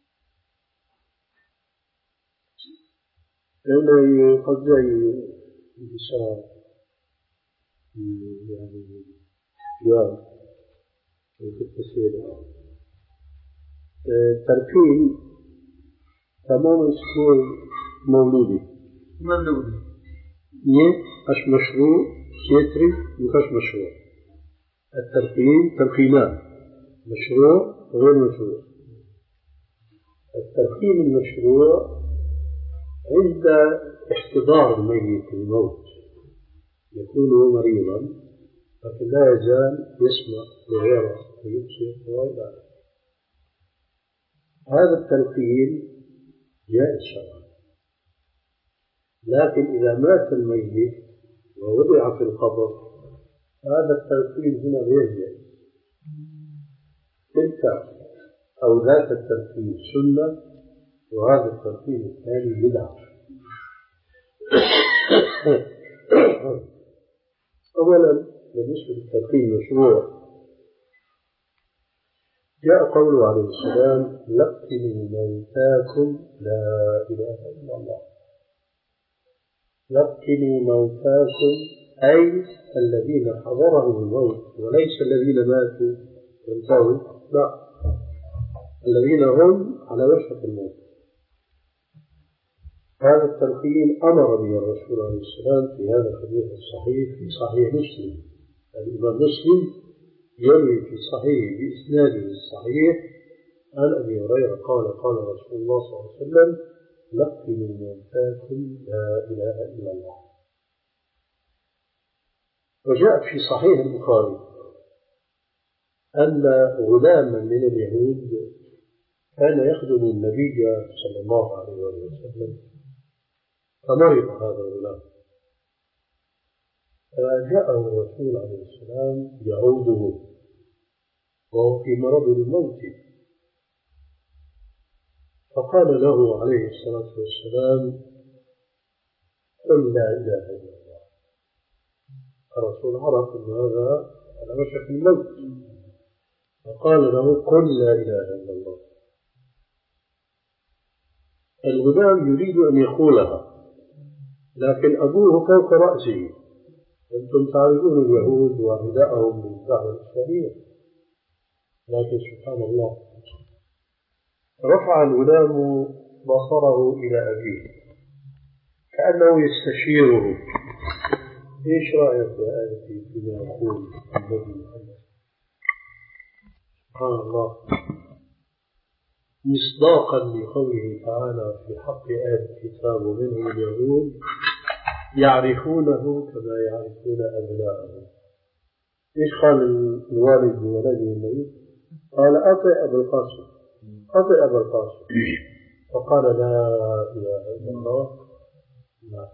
Speaker 1: لأنه قد زي انتصار يعني رياض في التسير. تركين تماما اسمه مولودي
Speaker 6: مولودي
Speaker 1: يه مش مشروع كيتري مش مشروع. التركين تركينان مشروع وغير مشروع. التركين المشروع عند احتضار الميت الموت يكون مريضا لكن لا يزال يسمع ويرى ويبصر وإلى آخره. هذا التلقين جائز شرعا. لكن إذا مات الميت ووضع في القبر هذا التلقين هنا غير جائز. تلك أو ذات التلقين سنة وهذا التلقين الثاني بدعة. أولا بالنسبة للتلقين المشروع جاء قوله عليه السلام لقنوا موتاكم لا إله إلا الله. لقنوا موتاكم أي الذين حضرهم الموت وليس الذين ماتوا وانتهوا، لا، الذين هم على وشك الموت. هذا التلقين أمر به الرسول عليه السلام في هذا الحديث الصحيح في صحيح مسلم. الإمام مسلم يروي في صحيح بإسناده الصحيح عن أبي هريرة قال قال رسول الله صلى الله عليه وسلم لقنوا موتاكم لا إله إلا الله. وجاء في صحيح البخاري أن غلاما من اليهود كان يخدم النبي صلى الله عليه وسلم فمرض هذا الغلام فجاءه الرسول عليه السلام يعوده وهو في مرض الموت فقال له عليه الصلاة والسلام قل لا إله إلا الله. الرسول عرف أن هذا على وشك الموت فقال له قل لا إله إلا الله. الغلام يريد أن يقولها لكن أبوه فوق رأسه. أنتم تعرفون اليهود ورداءهم بالدعوة الإسلامية، لكن سبحان الله رفع الغلام بصره إلى أبيه كأنه يستشيره إيش رأيك يا أبتي فيما يقول النبي محمد؟ سبحان الله مصداقا لقوله تعالى في حق آل الكتاب منهم اليهود يعرفونه كما يعرفون أبناءهم. إيش قال الوالد لولده النبي؟ قال أطع أبا القاسم أطع أبا القاسم فقال لا إله إلا الله لا.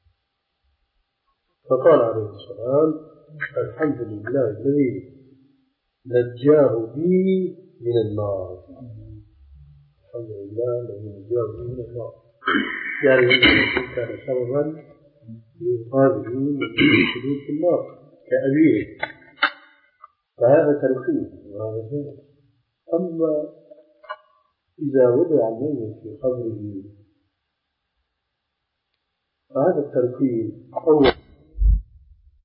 Speaker 1: فقال عليه السلام الحمد لله الذي نجاه بي من النار. الحمد لله الذي نجاه بي من النار يعني كان سببا لإنقاذه من الخلود في النار كأبيه. فهذا تلقين وهذا شيء. أما إذا وضع الميت في قبره فهذا التلقين أول